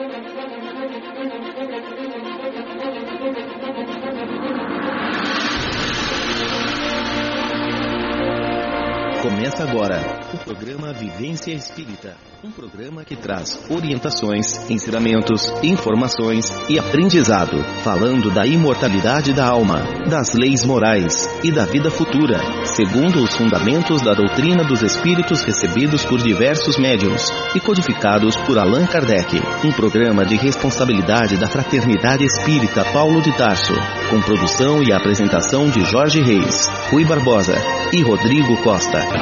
Começa agora o programa Vivência Espírita, um programa que traz orientações, ensinamentos, informações e aprendizado, falando da imortalidade da alma, das leis morais e da vida futura, segundo os fundamentos da doutrina dos espíritos recebidos por diversos médiuns e codificados por Allan Kardec. Um programa de responsabilidade da Fraternidade Espírita Paulo de Tarso, com produção e apresentação de Jorge Reis, Rui Barbosa e Rodrigo Costa.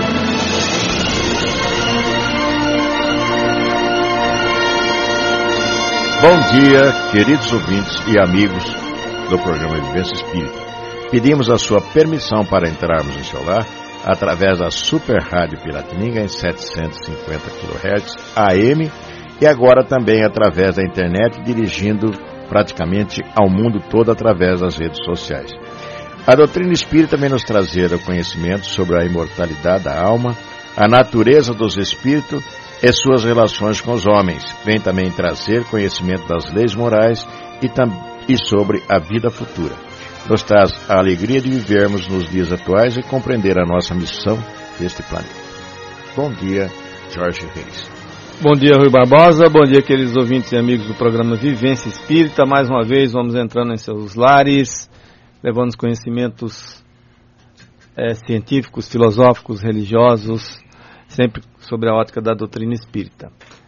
Bom dia, queridos ouvintes e amigos do programa Vivência Espírita. Pedimos a sua permissão para entrarmos em seu lar através da Super Rádio Piratininga em 750 kHz AM e agora também através da internet, dirigindo praticamente ao mundo todo através das redes sociais. A doutrina espírita vem nos trazer o conhecimento sobre a imortalidade da alma, a natureza dos espíritos e suas relações com os homens. Vem também trazer conhecimento das leis morais e sobre a vida futura. Nos traz a alegria de vivermos nos dias atuais e compreender a nossa missão deste planeta. Bom dia, Jorge Reis. Bom dia, Rui Barbosa. Bom dia, queridos ouvintes e amigos do programa Vivência Espírita. Mais uma vez, vamos entrando em seus lares, levando os conhecimentos científicos, filosóficos, religiosos, sempre sobre a ótica da doutrina espírita.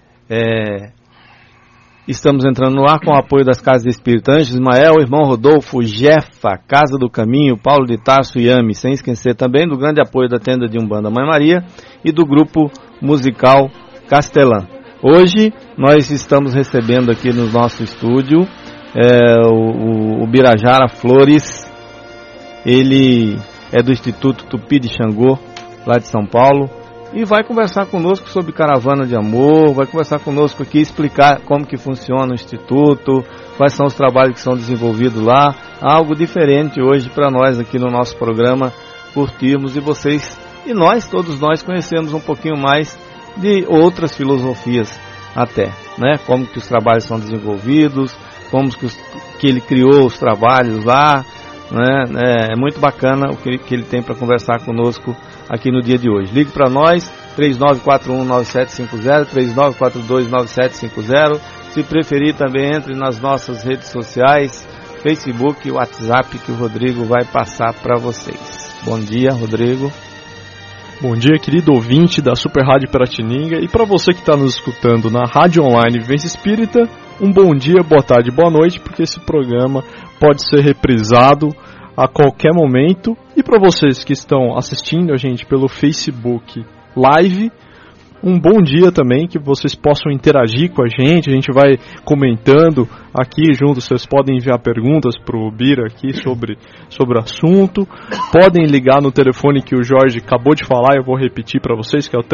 Estamos entrando no ar com o apoio das Casas Espírita Anjos Ismael, Irmão Rodolfo, Jefa, Casa do Caminho, Paulo de Tarso e Yami, sem esquecer também do grande apoio da Tenda de Umbanda Mãe Maria e do grupo musical Castelã. Hoje nós estamos recebendo aqui no nosso estúdio o Birajara Flores. Ele é do Instituto Tupi de Xangô, lá de São Paulo, e vai conversar conosco sobre caravana de amor, vai conversar conosco aqui, explicar como que funciona o Instituto, quais são os trabalhos que são desenvolvidos lá, algo diferente hoje para nós aqui no nosso programa, curtirmos e vocês, e nós, todos nós, conhecemos um pouquinho mais de outras filosofias até, né? Como que os trabalhos são desenvolvidos, como que ele criou os trabalhos lá, né? É muito bacana o que ele tem para conversar conosco aqui no dia de hoje. Ligue para nós, 3941-9750, 3942-9750. Se preferir, também entre nas nossas redes sociais, Facebook e WhatsApp, que o Rodrigo vai passar para vocês. Bom dia, Rodrigo. Bom dia, querido ouvinte da Super Rádio Piratininga, e para você que está nos escutando na Rádio Online Vivência Espírita, um bom dia, boa tarde, boa noite, porque esse programa pode ser reprisado a qualquer momento. E para vocês que estão assistindo a gente pelo Facebook Live, um bom dia também, que vocês possam interagir com a gente vai comentando aqui junto, vocês podem enviar perguntas para o Bira aqui sobre o assunto, podem ligar no telefone que o Jorge acabou de falar, eu vou repetir para vocês, que é o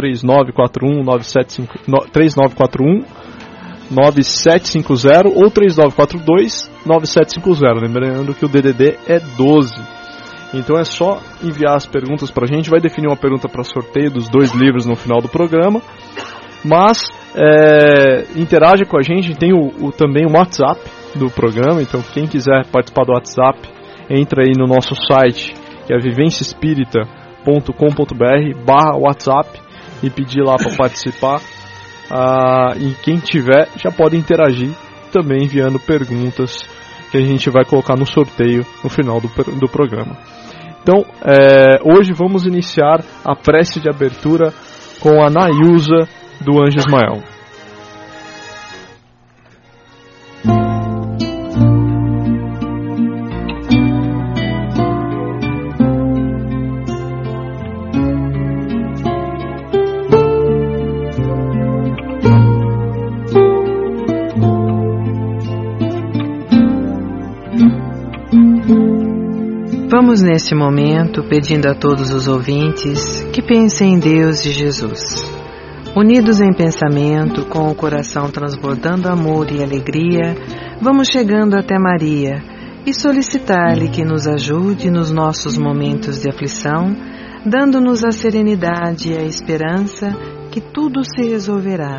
3950 ou 3942-9750, lembrando que o DDD é 12. Então é só enviar as perguntas para a gente, vai definir uma pergunta para sorteio dos 2 livros no final do programa, mas interaja com a gente, tem também o WhatsApp do programa, então quem quiser participar do WhatsApp, entra aí no nosso site, que é vivenciaespírita.com.br/WhatsApp e pedir lá para participar. E quem tiver já pode interagir também enviando perguntas que a gente vai colocar no sorteio no final do programa. Então, hoje vamos iniciar a prece de abertura com a Nayusa do Anjo Ismael. Vamos neste momento pedindo a todos os ouvintes que pensem em Deus e Jesus. Unidos em pensamento, com o coração transbordando amor e alegria, vamos chegando até Maria e solicitar-lhe que nos ajude nos nossos momentos de aflição, dando-nos a serenidade e a esperança que tudo se resolverá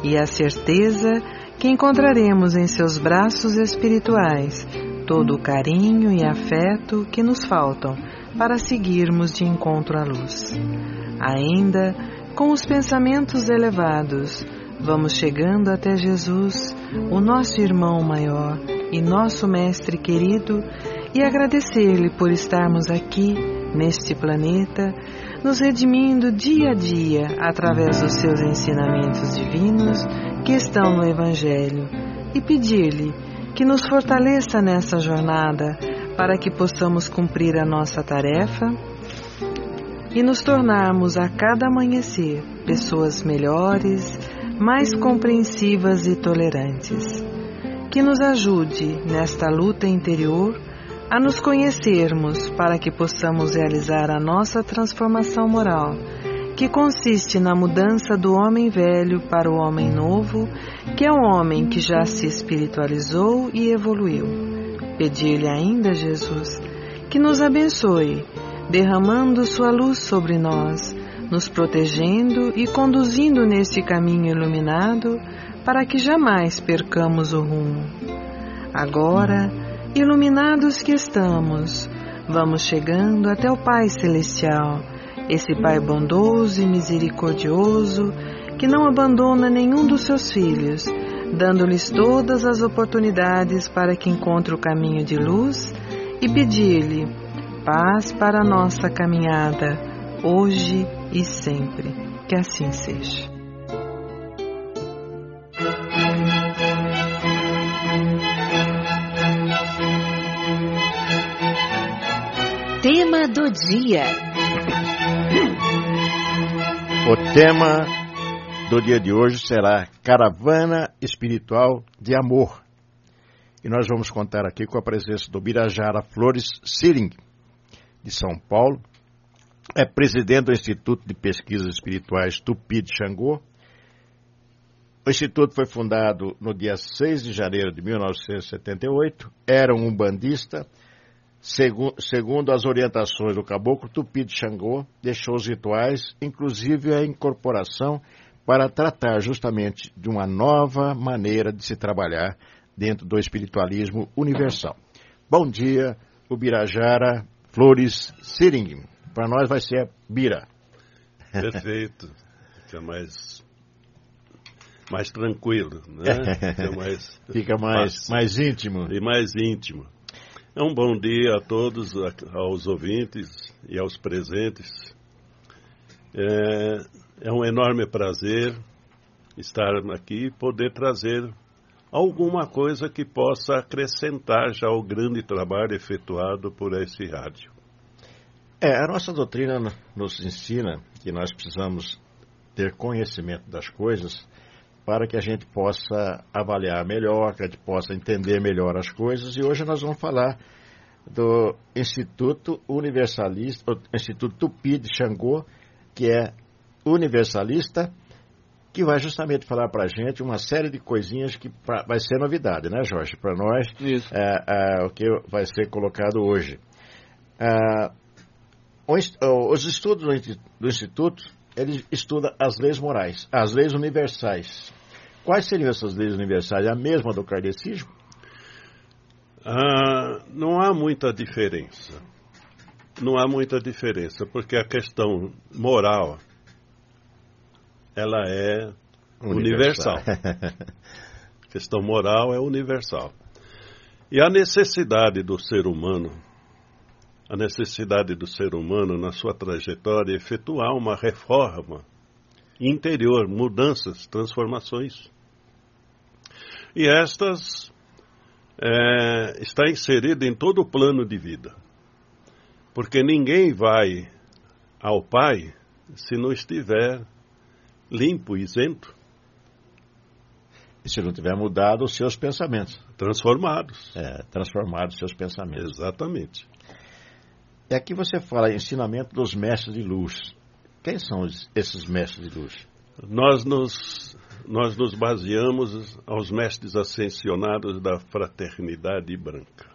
e a certeza que encontraremos em seus braços espirituais todo o carinho e afeto que nos faltam para seguirmos de encontro à luz. Ainda com os pensamentos elevados, vamos chegando até Jesus, o nosso irmão maior e nosso mestre querido, e agradecer-lhe por estarmos aqui, neste planeta, nos redimindo dia a dia através dos seus ensinamentos divinos que estão no Evangelho, e pedir-lhe que nos fortaleça nessa jornada para que possamos cumprir a nossa tarefa e nos tornarmos a cada amanhecer pessoas melhores, mais compreensivas e tolerantes. Que nos ajude nesta luta interior a nos conhecermos para que possamos realizar a nossa transformação moral, que consiste na mudança do homem velho para o homem novo, que é um homem que já se espiritualizou e evoluiu. Pedir-lhe ainda, Jesus, que nos abençoe, derramando sua luz sobre nós, nos protegendo e conduzindo neste caminho iluminado, para que jamais percamos o rumo. Agora, iluminados que estamos, vamos chegando até o Pai Celestial, esse Pai bondoso e misericordioso, que não abandona nenhum dos seus filhos, dando-lhes todas as oportunidades para que encontre o caminho de luz, e pedir-lhe paz para a nossa caminhada, hoje e sempre. Que assim seja. Tema do dia. O tema do dia de hoje será Caravana Espiritual de Amor. E nós vamos contar aqui com a presença do Birajara Flores Siring, de São Paulo. É presidente do Instituto de Pesquisas Espirituais Tupi de Xangô. O Instituto foi fundado no dia 6 de janeiro de 1978. Era um umbandista. Segundo as orientações do Caboclo Tupi de Xangô, deixou os rituais, inclusive a incorporação, para tratar justamente de uma nova maneira de se trabalhar dentro do espiritualismo universal. Bom dia, o Birajara Flores Siring. Para nós vai ser Bira. Perfeito. Fica mais tranquilo, né? Fica mais íntimo. E mais íntimo. Um bom dia a todos, aos ouvintes e aos presentes. É um enorme prazer estar aqui e poder trazer alguma coisa que possa acrescentar já o grande trabalho efetuado por esse rádio. A nossa doutrina nos ensina que nós precisamos ter conhecimento das coisas para que a gente possa avaliar melhor, que a gente possa entender melhor as coisas. E hoje nós vamos falar do Instituto Universalista, o Instituto Tupi de Xangô, que é universalista, que vai justamente falar para a gente uma série de coisinhas que vai ser novidade, né, Jorge? Para nós, isso. O que vai ser colocado hoje. Os estudos do Instituto, ele estuda as leis morais, as leis universais. Quais seriam essas leis universais? É a mesma do kardecismo? Não há muita diferença. Não há muita diferença, porque a questão moral, ela é universal. A questão moral é universal. E a necessidade do ser humano na sua trajetória é efetuar uma reforma interior, mudanças, transformações. E estas está inserida em todo o plano de vida. Porque ninguém vai ao Pai se não estiver limpo, isento. E se não tiver mudado os seus pensamentos. Transformados. Transformados os seus pensamentos. Exatamente. E aqui você fala ensinamento dos mestres de luz. Quem são esses mestres de luz? Nós nos baseamos aos mestres ascensionados da fraternidade branca.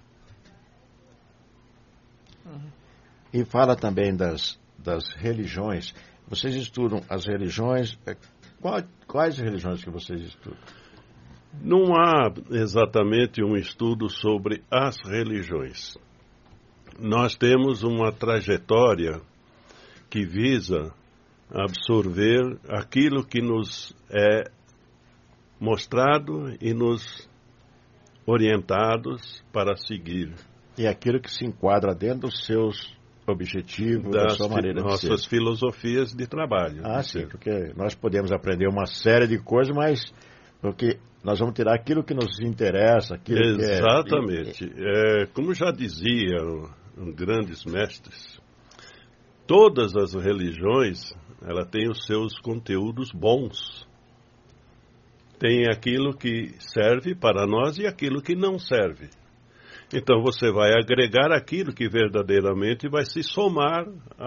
E fala também das religiões. Vocês estudam as religiões Quais religiões que vocês estudam? Não há exatamente um estudo sobre as religiões. Nós temos uma trajetória que visa absorver aquilo que nos é mostrado e nos orientados para seguir. E aquilo que se enquadra dentro dos seus objetivos, da sua maneira de ser. Nossas filosofias de trabalho. Sim, porque nós podemos aprender uma série de coisas, mas porque nós vamos tirar aquilo que nos interessa, aquilo Exatamente. Como já dizia grandes mestres, todas as religiões, ela tem os seus conteúdos bons. Tem aquilo que serve para nós e aquilo que não serve. Então você vai agregar aquilo que verdadeiramente vai se somar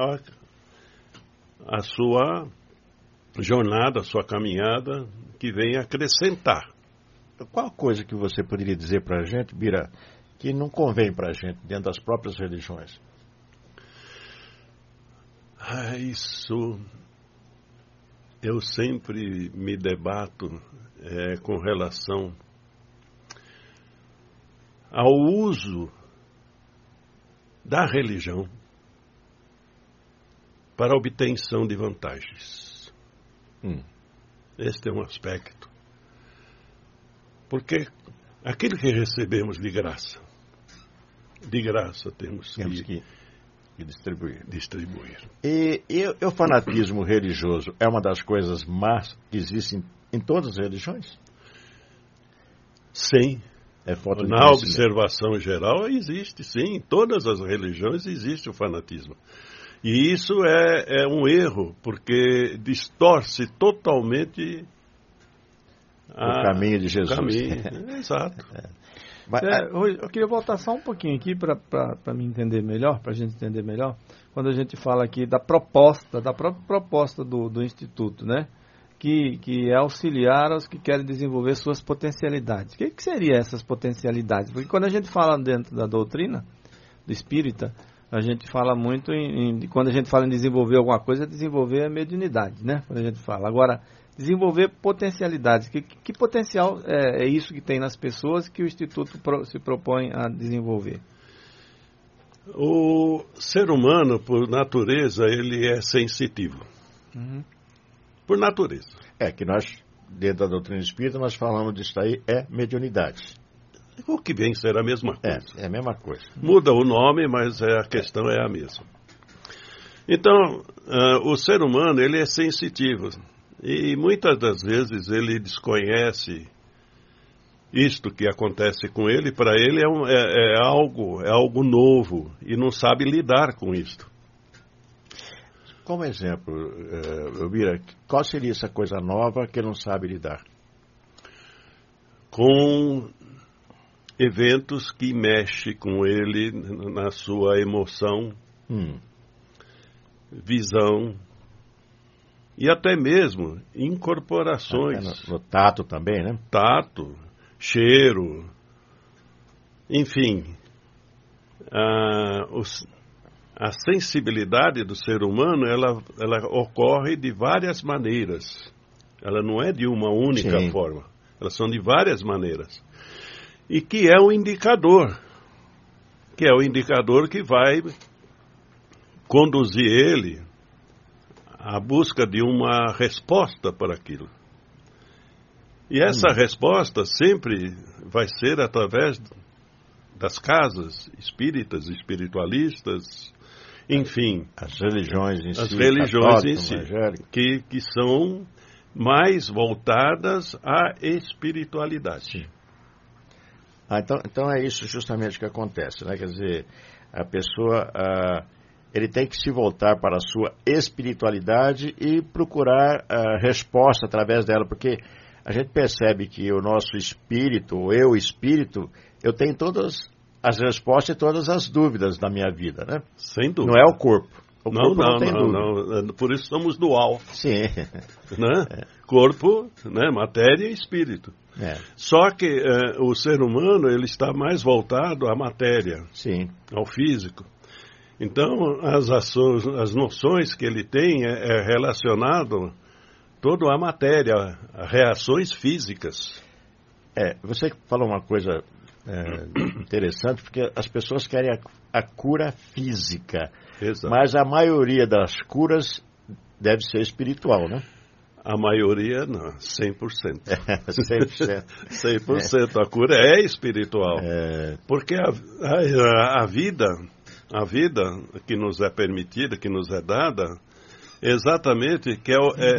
à sua jornada, à sua caminhada, que vem acrescentar. Qual coisa que você poderia dizer para a gente, Bira, que não convém para a gente dentro das próprias religiões? Isso eu sempre me debato com relação ao uso da religião para a obtenção de vantagens. Este é um aspecto. Porque aquilo que recebemos de graça temos que distribuir. E o fanatismo religioso é uma das coisas más que existem em todas as religiões? Sim. Na observação geral existe, sim. Em todas as religiões existe o fanatismo. E isso é um erro, porque distorce totalmente o caminho de Jesus. Exato. Eu queria voltar só um pouquinho aqui para me entender melhor, para a gente entender melhor, quando a gente fala aqui da própria proposta do Instituto, né? Que é auxiliar aos que querem desenvolver suas potencialidades. O que seriam essas potencialidades? Porque quando a gente fala dentro da doutrina do espírita, a gente fala muito quando a gente fala em desenvolver alguma coisa, desenvolver a mediunidade, né? Quando a gente fala. Agora, desenvolver potencialidades. Que potencial é isso que tem nas pessoas que o Instituto se propõe a desenvolver? O ser humano, por natureza, ele é sensitivo. Por natureza. Que nós, dentro da doutrina espírita, nós falamos disso aí, mediunidade. O que vem ser a mesma coisa. É a mesma coisa. Muda o nome, mas a questão é a mesma. Então, o ser humano, ele é sensitivo. E muitas das vezes ele desconhece isto que acontece com ele. Para ele é algo novo e não sabe lidar com isto. Como exemplo, Bira, qual seria essa coisa nova que ele não sabe lidar? Com eventos que mexem com ele na sua emoção, visão e até mesmo incorporações. No tato também, né? Tato, cheiro, enfim. A sensibilidade do ser humano, ela ocorre de várias maneiras. Ela não é de uma única forma. Elas são de várias maneiras. E que é um indicador. Que vai conduzir ele à busca de uma resposta para aquilo. E essa resposta sempre vai ser através das casas espíritas, espiritualistas, enfim. As religiões em si. As religiões em si. Que são mais voltadas à espiritualidade. Sim. Então é isso justamente que acontece, né? Quer dizer, a pessoa, ele tem que se voltar para a sua espiritualidade e procurar a resposta através dela, porque a gente percebe que o nosso espírito, o espírito, eu tenho todas as respostas e todas as dúvidas da minha vida, né? Sem dúvida. Não é o corpo. Não. Por isso somos dual. Sim. Né? Corpo, né? Matéria e espírito. Só que o ser humano, ele está mais voltado à matéria. Sim. Ao físico. Então, as noções que ele tem é relacionado toda a matéria, reações físicas. Você falou uma coisa interessante, porque as pessoas querem a cura física. Exato. Mas a maioria das curas deve ser espiritual, né? A maioria, não, 100%. 100%. 100%. A cura é espiritual. Porque a vida que nos é permitida, que nos é dada, exatamente que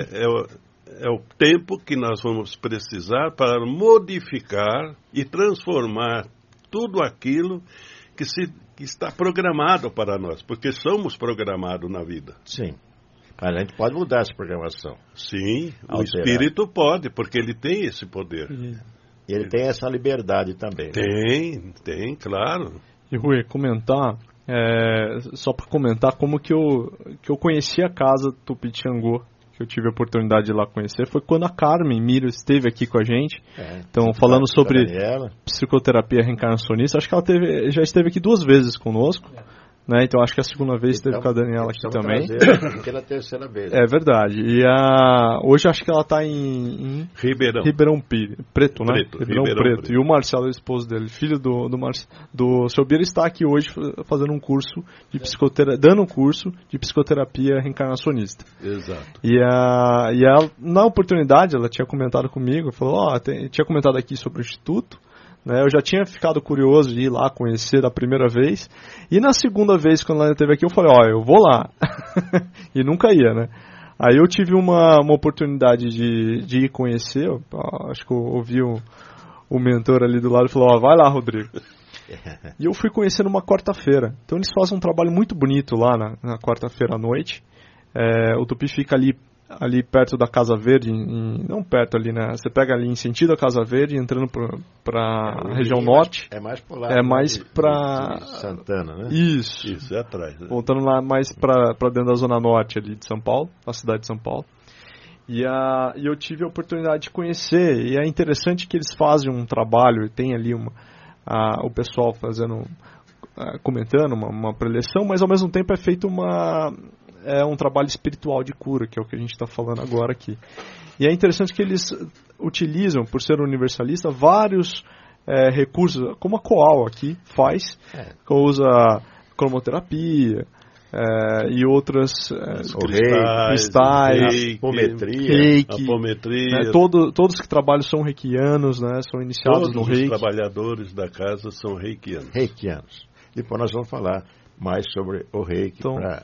é o tempo que nós vamos precisar para modificar e transformar tudo aquilo que está programado para nós, porque somos programados na vida. Sim. Mas a gente pode mudar essa programação. Sim, o espírito pode, porque ele tem esse poder. E ele tem essa liberdade também. Tem, claro. E Rui, comentar, só para comentar como que eu conheci a casa Tupitiangô, que eu tive a oportunidade de ir lá conhecer, foi quando a Carmen Miro esteve aqui com a gente. Então, falando sobre psicoterapia reencarnacionista, acho que ela já esteve aqui 2 vezes conosco. Né? Então acho que a segunda vez esteve com a Daniela aqui também. Pela terceira vez. É verdade. E hoje acho que ela está em Ribeirão Preto, né? Ribeirão Preto. E o Marcelo, o esposo dele, filho do seu Bira, está aqui hoje fazendo um curso de dando um curso de psicoterapia reencarnacionista. Exato. E ela, na oportunidade, ela tinha comentado comigo, falou, tinha comentado aqui sobre o Instituto. Eu já tinha ficado curioso de ir lá conhecer da primeira vez. E na segunda vez, quando ela esteve aqui, eu falei, eu vou lá. E nunca ia, né? Aí eu tive uma oportunidade de ir conhecer. Acho que eu ouvi o mentor ali do lado e falou, vai lá, Rodrigo. E eu fui conhecer numa quarta-feira. Então eles fazem um trabalho muito bonito lá na quarta-feira à noite. O Tupi fica ali perto da Casa Verde, não perto ali, né? Você pega ali em sentido a Casa Verde, entrando para a região norte. É mais por lá. É mais para Santana, né? Isso, é atrás. Né? Voltando lá mais para dentro da zona norte ali de São Paulo, da cidade de São Paulo. E eu tive a oportunidade de conhecer, e é interessante que eles fazem um trabalho, tem ali o pessoal comentando uma preleção, mas ao mesmo tempo é feito um trabalho espiritual de cura, que é o que a gente está falando agora aqui. E é interessante que eles utilizam, por ser universalista, vários recursos, como a Coal aqui faz, que usa cromoterapia e outras cristais, apometria. Todos que trabalham são reikianos, né, são iniciados no reiki. Todos os trabalhadores da casa são reikianos. Depois nós vamos falar mais sobre o reiki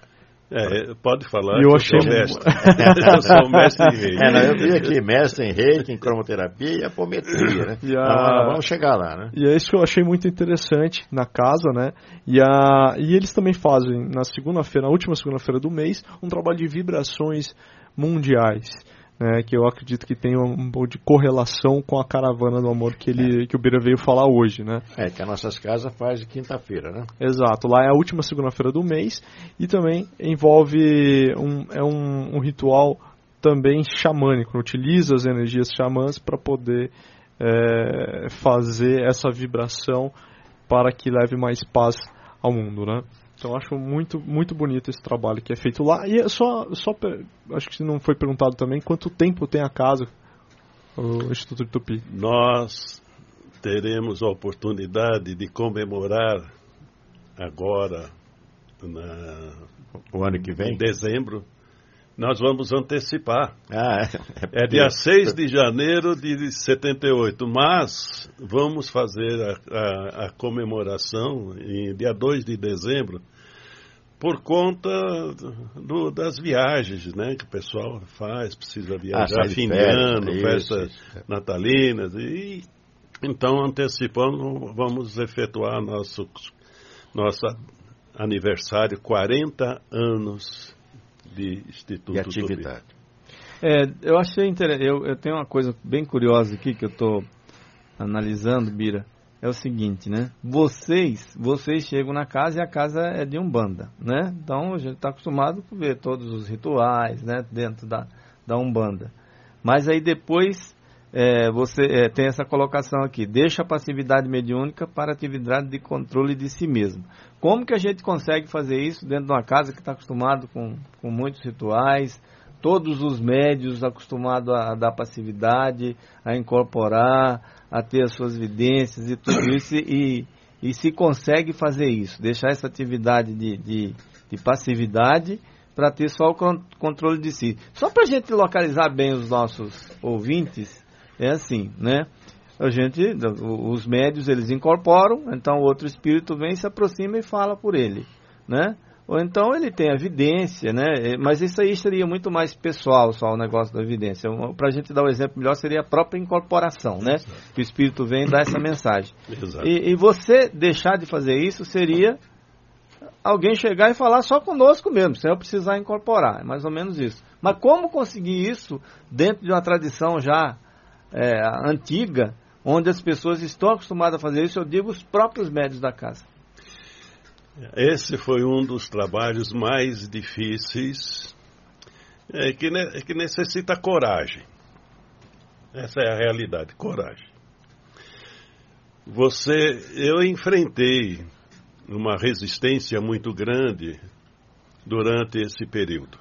pode falar. Eu achei mestre. Eu sou mestre em reiki. Eu vi aqui, mestre em reiki, em cromoterapia e apometria, né? Vamos chegar lá, né? E é isso que eu achei muito interessante na casa, né? E eles também fazem, na última segunda-feira do mês, um trabalho de vibrações mundiais, né? Que eu acredito que tem um pouco de correlação com a caravana do amor que o Bira veio falar hoje, né? Que as nossas casas faz de quinta-feira, né? Exato, lá é a última segunda-feira do mês e também envolve um ritual também xamânico, utiliza as energias xamãs para poder fazer essa vibração para que leve mais paz ao mundo, né? Então acho muito, muito bonito esse trabalho que é feito lá. E acho que não foi perguntado também quanto tempo tem a casa, o Instituto de Tupi. Nós teremos a oportunidade de comemorar agora, o ano que vem, em dezembro. Nós vamos antecipar. É dia 6 de janeiro de 78, mas vamos fazer a comemoração em dia 2 de dezembro por conta das viagens, né, que o pessoal precisa viajar, fim de ano, festas natalinas, e então antecipando vamos efetuar nosso aniversário, 40 anos de Instituto de atividade. Eu achei interessante. Eu tenho uma coisa bem curiosa aqui que eu estou analisando, Bira. É o seguinte, né? Vocês chegam na casa e a casa é de Umbanda, né? Então a gente está acostumado a ver todos os rituais, né, dentro da Umbanda. Mas aí depois você tem essa colocação aqui: deixa a passividade mediúnica para atividade de controle de si mesmo. Como que a gente consegue fazer isso dentro de uma casa que está acostumado com muitos rituais, todos os médios acostumados a dar passividade, a incorporar, a ter as suas evidências e tudo isso, e se consegue fazer isso, deixar essa atividade de passividade para ter só o controle de si. Só para a gente localizar bem os nossos ouvintes, é assim, né? Os médios, eles incorporam, então o outro espírito vem, se aproxima e fala por ele, né? Ou então ele tem evidência, né? Mas isso aí seria muito mais pessoal, só o negócio da evidência. Para a gente dar um exemplo melhor, seria a própria incorporação, né? Que o espírito vem e dá essa mensagem. E você deixar de fazer isso seria alguém chegar e falar só conosco mesmo, sem eu precisar incorporar. É mais ou menos isso. Mas como conseguir isso dentro de uma tradição já antiga, onde as pessoas estão acostumadas a fazer isso? Eu digo os próprios médios da casa. Esse foi um dos trabalhos mais difíceis, que necessita coragem. Essa é a realidade, coragem. Eu enfrentei uma resistência muito grande durante esse período,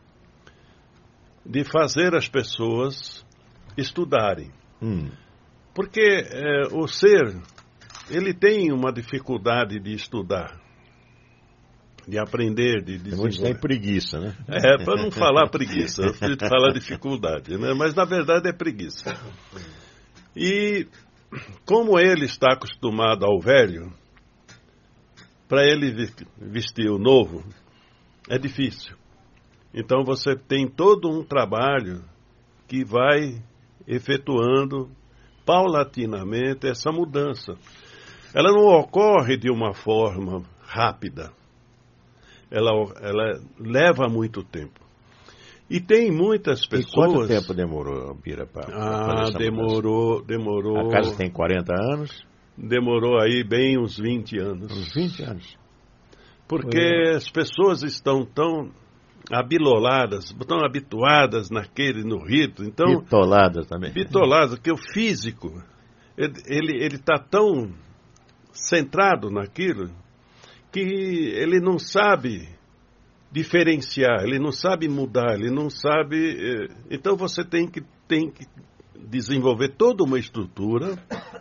de fazer as pessoas estudarem. Porque o ser, ele tem uma dificuldade de estudar, de aprender, de desenvolver. Muitos têm preguiça, né? Para não falar preguiça, eu preciso falar dificuldade, né? Mas na verdade é preguiça. E como ele está acostumado ao velho, para ele vestir o novo, é difícil. Então você tem todo um trabalho que vai efetuando paulatinamente essa mudança. Ela não ocorre de uma forma rápida. Ela leva muito tempo. E tem muitas pessoas... E quanto tempo demorou, Bira, para fazer essa demorou... A casa tem 40 anos? Demorou aí bem uns 20 anos. Uns 20 anos. Porque as pessoas estão tão abiloladas, tão habituadas no rito. Então, bitoladas também. Bitoladas, que o físico, ele está tão centrado naquilo que ele não sabe diferenciar, ele não sabe mudar, ele não sabe... Então você tem que desenvolver toda uma estrutura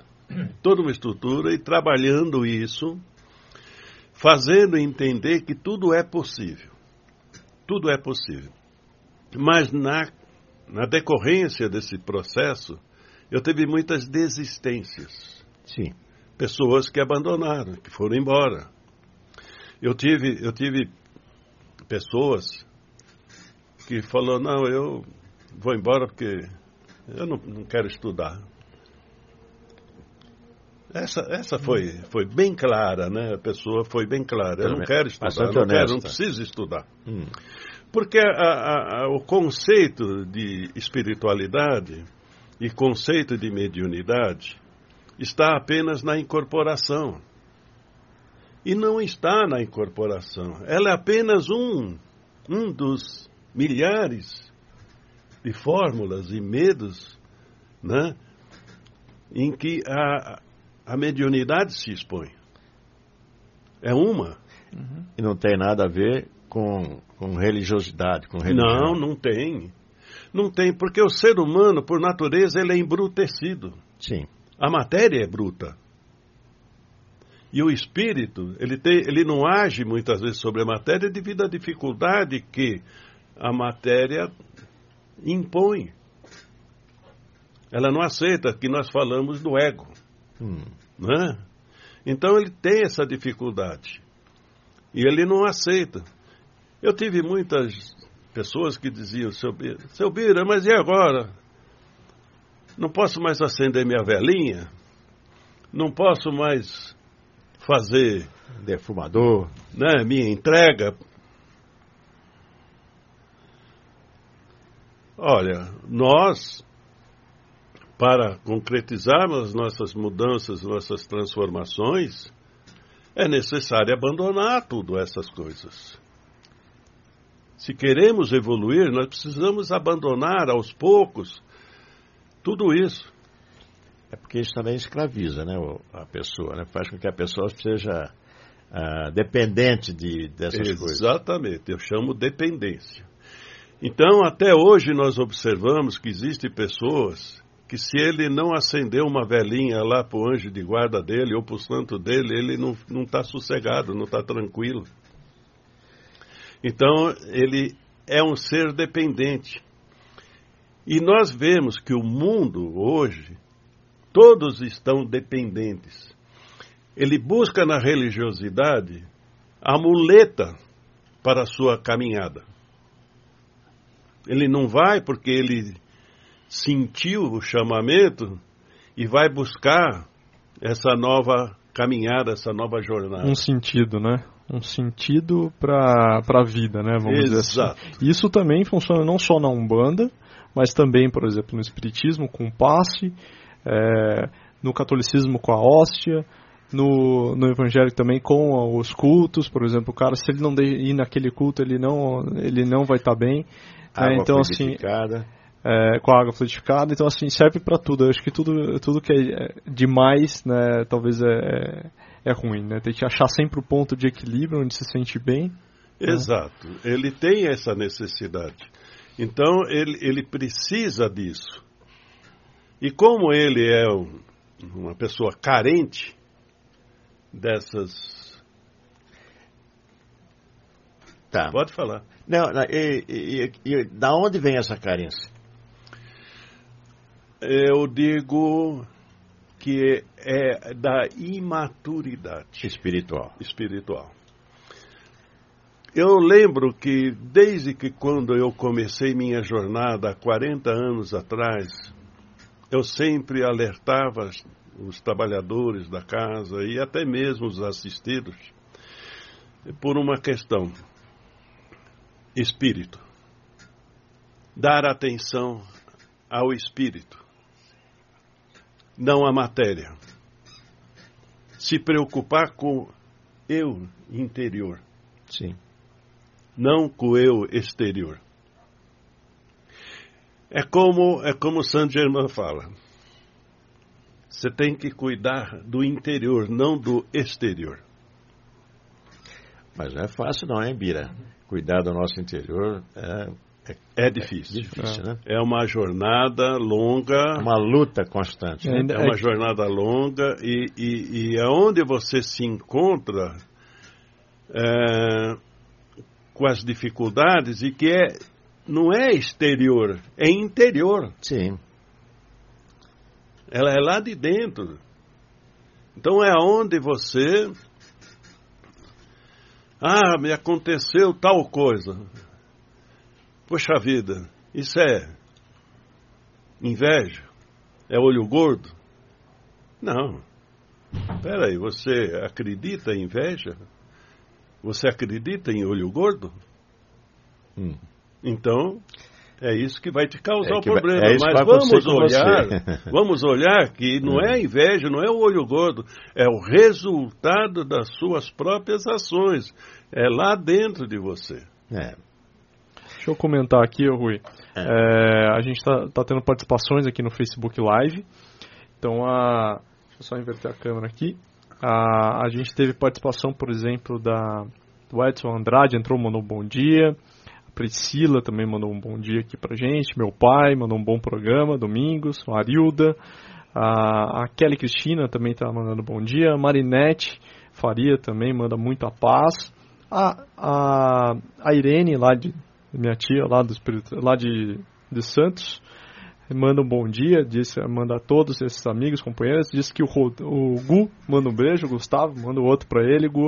e trabalhando isso, fazendo entender que tudo é possível. Tudo é possível. Mas na decorrência desse processo, eu tive muitas desistências. Sim. Pessoas que abandonaram, que foram embora. Eu tive pessoas que falaram, não, eu vou embora porque eu não quero estudar. Essa foi bem clara, né? A pessoa foi bem clara. Eu não quero estudar, não preciso estudar. Porque o conceito de espiritualidade e conceito de mediunidade está apenas na incorporação. E não está na incorporação. Ela é apenas um dos milhares de fórmulas e medos, né, em que a mediunidade se expõe. É uma. E não tem nada a ver com religiosidade, com religião. Não tem. Não tem, porque o ser humano, por natureza, ele é embrutecido. Sim. A matéria é bruta. E o espírito, ele não age muitas vezes sobre a matéria devido à dificuldade que a matéria impõe. Ela não aceita que nós falamos do ego. Né? Então ele tem essa dificuldade. E ele não aceita. Eu tive muitas pessoas que diziam, seu Bira, mas e agora? Não posso mais acender minha velinha? Não posso mais fazer defumador, né, minha entrega? Olha, nós, para concretizarmos as nossas mudanças, nossas transformações, é necessário abandonar tudo essas coisas. Se queremos evoluir, nós precisamos abandonar aos poucos tudo isso. É porque isso também escraviza, né, a pessoa, né? Faz com que a pessoa seja dependente dessas coisas. Exatamente, eu chamo dependência. Então, até hoje nós observamos que existem pessoas que se ele não acender uma velinha lá para o anjo de guarda dele ou para o santo dele, ele não está sossegado, não está tranquilo. Então, ele é um ser dependente. E nós vemos que o mundo hoje, todos estão dependentes. Ele busca na religiosidade a muleta para a sua caminhada. Ele não vai porque ele sentiu o chamamento e vai buscar essa nova caminhada, essa nova jornada. Um sentido, né? Um sentido para a vida, né? Vamos dizer assim. Isso também funciona não só na Umbanda, mas também, por exemplo, no Espiritismo com o passe, no Catolicismo com a hóstia, no Evangelho também com os cultos. Por exemplo, o cara, se ele não ir naquele culto, ele não vai estar bem. Água então, fluidificada. Assim, com a água fluidificada, então assim, serve para tudo. Eu acho que tudo que é demais, né, talvez é ruim, né? Tem que achar sempre o ponto de equilíbrio onde se sente bem. Exato. Né? Ele tem essa necessidade. Então, ele precisa disso. E como ele é uma pessoa carente dessas... Tá. Pode falar. Não, e da onde vem essa carência? Eu digo que é da imaturidade espiritual. Eu lembro que desde que quando eu comecei minha jornada há 40 anos atrás, eu sempre alertava os trabalhadores da casa e até mesmo os assistidos por uma questão: espírito. Dar atenção ao espírito, não à matéria. Se preocupar com o eu interior. Sim. Não com o eu exterior. É como Saint Germain fala. Você tem que cuidar do interior, não do exterior. Mas não é fácil não, hein, Bira? Cuidar do nosso interior é difícil. Né? É uma jornada longa. Uma luta constante. Né? É uma jornada longa e aonde você se encontra com as dificuldades e que não é exterior, é interior. Sim. Ela é lá de dentro. Então é onde você... me aconteceu tal coisa. Poxa vida, isso é inveja? É olho gordo? Não. Espera aí, você acredita em inveja? Você acredita em olho gordo? Então, é isso que vai te causar o problema. Mas vamos olhar que não é a inveja, não é o olho gordo, é o resultado das suas próprias ações. É lá dentro de você. Deixa eu comentar aqui, Rui. A gente está tendo participações aqui no Facebook Live. Então, deixa eu só inverter a câmera aqui. A gente teve participação, por exemplo, do Edson Andrade, entrou, mandou um bom dia. A Priscila também mandou um bom dia aqui pra gente. Meu pai mandou um bom programa, Domingos. A Arilda. A Kelly Cristina também está mandando bom dia. A Marinete Faria também manda muita paz. A Irene, minha tia, lá de Santos, manda um bom dia, manda a todos esses amigos, companheiros, diz que o Gu manda um beijo, o Gustavo manda o outro para ele, Gu.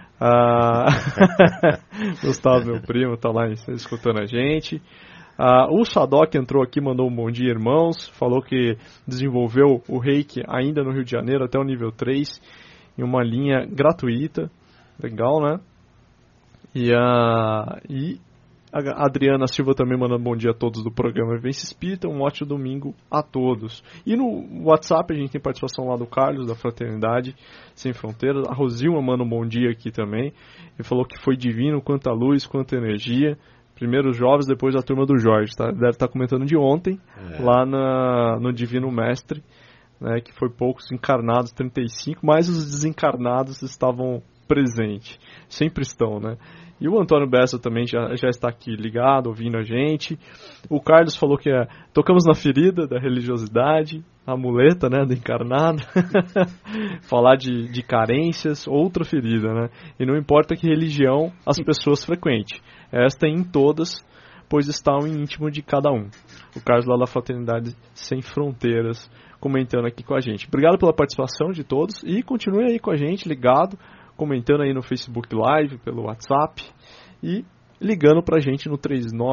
Gustavo, meu primo, tá lá escutando a gente. O Sadok entrou aqui, mandou um bom dia, irmãos, falou que desenvolveu o Reiki ainda no Rio de Janeiro, até o nível 3, em uma linha gratuita, legal, né? E a Adriana Silva também mandando bom dia a todos do programa Vivência Espírita, um ótimo domingo a todos. E no WhatsApp a gente tem participação lá do Carlos, da Fraternidade Sem Fronteiras. A Rosilma manda um bom dia aqui também. Ele falou que foi divino, quanta luz, quanta energia. Primeiro os jovens, depois a turma do Jorge. Tá? Deve estar comentando de ontem, lá no Divino Mestre, né, que foi poucos encarnados, 35, mas os desencarnados estavam presente. Sempre estão, né? E o Antônio Bessa também já está aqui ligado, ouvindo a gente. O Carlos falou que tocamos na ferida da religiosidade, a muleta, né, do encarnado. Falar de carências, outra ferida, né? E não importa que religião as pessoas frequentem. Esta em todas, pois está um íntimo de cada um. O Carlos lá da Fraternidade Sem Fronteiras comentando aqui com a gente. Obrigado pela participação de todos e continue aí com a gente, ligado, comentando aí no Facebook Live, pelo WhatsApp e ligando pra gente no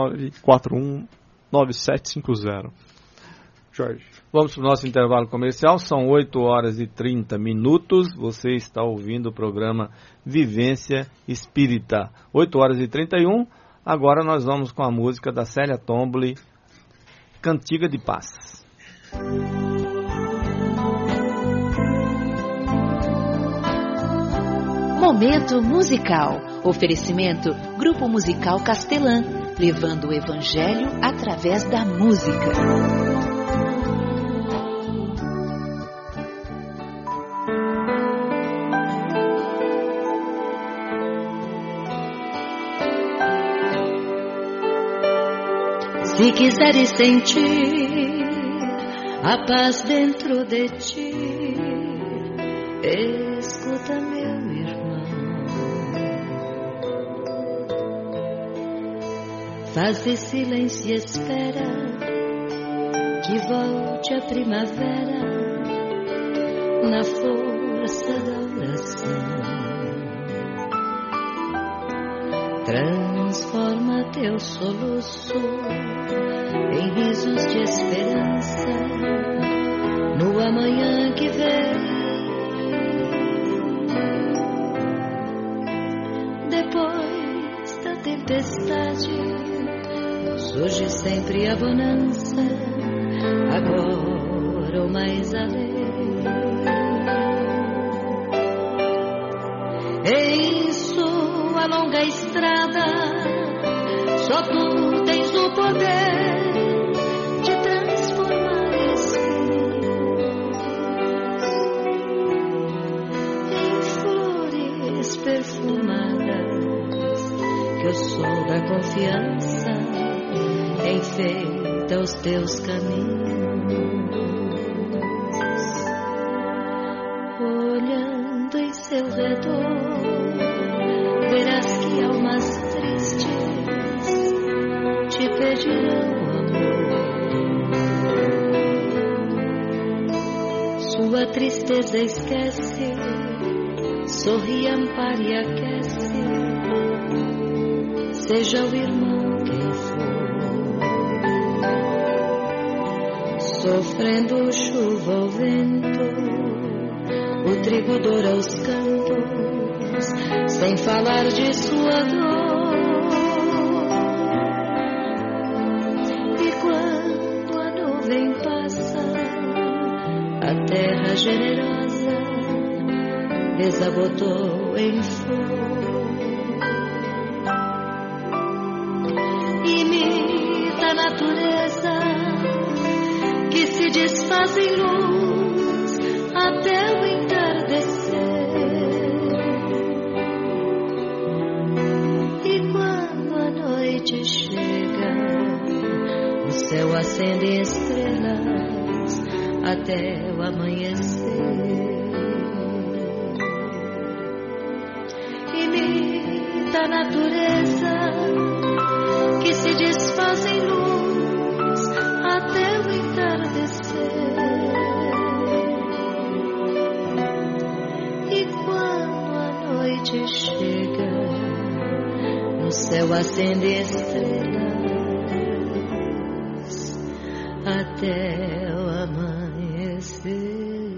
39419750. Jorge. Vamos para o nosso intervalo comercial, são 8 horas e 30 minutos, você está ouvindo o programa Vivência Espírita. 8 horas e 31, agora nós vamos com a música da Célia Tomboli, Cantiga de Paz. Momento musical. Oferecimento Grupo Musical Castelã, levando o Evangelho através da música. Se quiseres sentir a paz dentro de ti, escuta, meu irmão. Faz de silêncio e espera que volte a primavera na força da oração. Transforma teu soluço em risos de esperança no amanhã que vem. Depois da tempestade surge sempre a bonança, agora ou mais além. Em sua longa estrada, só tu tens o poder de transformar espíritos em flores perfumadas, que o sol da confiança enfeita os teus caminhos. Olhando em seu redor, verás que almas tristes te pedirão amor. Sua tristeza esquece, sorri, ampare e aquece, seja o irmão quem for. Sofrendo chuva ou vento, o trigo doura os campos, sem falar de sua dor. E quando a nuvem passa, a terra generosa desabotou em flor. Imita a natureza que se desfaz em luz até o entardecer. Chega, o céu acende estrelas até o amanhecer. Imita a natureza que se desfaz em luz até o entardecer. E quando a noite chega, o céu acende estrelas até o amanhecer.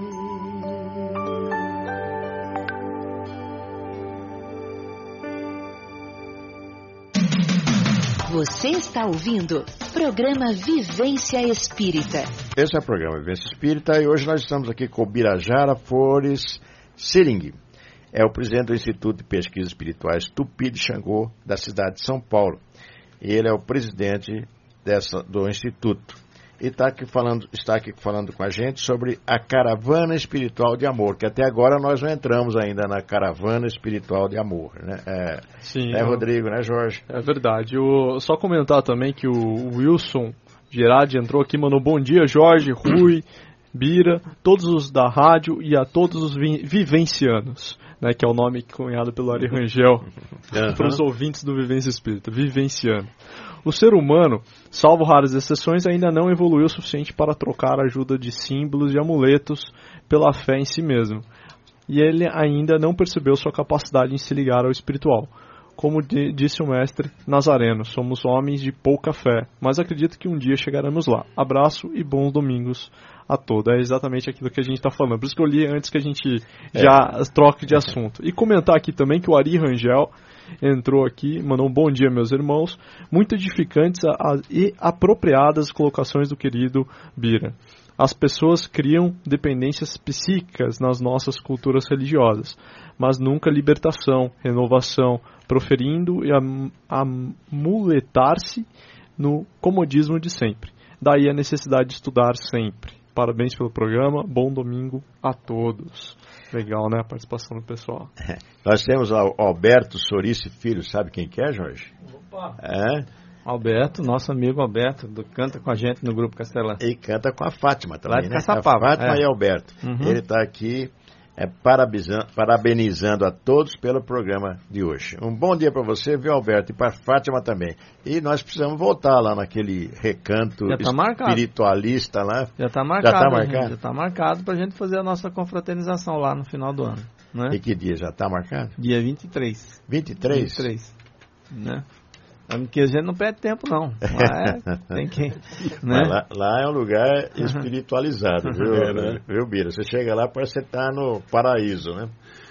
Você está ouvindo programa Vivência Espírita. Esse é o programa Vivência Espírita e hoje nós estamos aqui com o Birajara Flores Siling. É o presidente do Instituto de Pesquisas Espirituais Tupi de Xangô, da cidade de São Paulo. Ele é o presidente do Instituto. e está aqui falando com a gente sobre a caravana espiritual de amor, que até agora nós não entramos ainda na caravana espiritual de amor, né? Sim, Rodrigo, né, Jorge? É verdade. Só comentar também que o Wilson Gerardi entrou aqui, mandou bom dia, Jorge, Rui, Bira, todos os da rádio e a todos os vivencianos, né, que é o nome cunhado pelo Ari Rangel para os ouvintes do Vivência Espírita, vivenciano. O ser humano, salvo raras exceções, ainda não evoluiu o suficiente para trocar a ajuda de símbolos e amuletos pela fé em si mesmo. E ele ainda não percebeu sua capacidade em se ligar ao espiritual. Como disse o mestre Nazareno, somos homens de pouca fé, mas acredito que um dia chegaremos lá. Abraço e bons domingos a todos. É exatamente aquilo que a gente está falando. Por isso que eu li antes que a gente já troque de assunto. E comentar aqui também que o Ari Rangel entrou aqui, mandou um bom dia, meus irmãos. Muito edificantes e apropriadas as colocações do querido Bira. As pessoas criam dependências psíquicas nas nossas culturas religiosas, mas nunca libertação, renovação, proferindo e amuletar-se no comodismo de sempre. Daí a necessidade de estudar sempre. Parabéns pelo programa, bom domingo a todos. Legal, né, a participação do pessoal. Nós temos o Alberto Sorice Filho, sabe quem que é, Jorge? Opa! Alberto, nosso amigo Alberto, canta com a gente no Grupo Castelã. E canta com a Fátima também, lá de Caçapava, né? A Fátima e Alberto. Ele está aqui parabenizando a todos pelo programa de hoje. Um bom dia para você, viu, Alberto? E para a Fátima também. E nós precisamos voltar lá naquele recanto espiritualista lá. Já está marcado. Já está marcado para a gente fazer a nossa confraternização lá no final do ano. Né? E que dia? Já está marcado? Dia 23. 23? 23. Né? Porque a gente não perde tempo, não. Lá tem que... Né? Lá é um lugar espiritualizado, viu, Bira? Você chega lá, parece que você está no paraíso, né?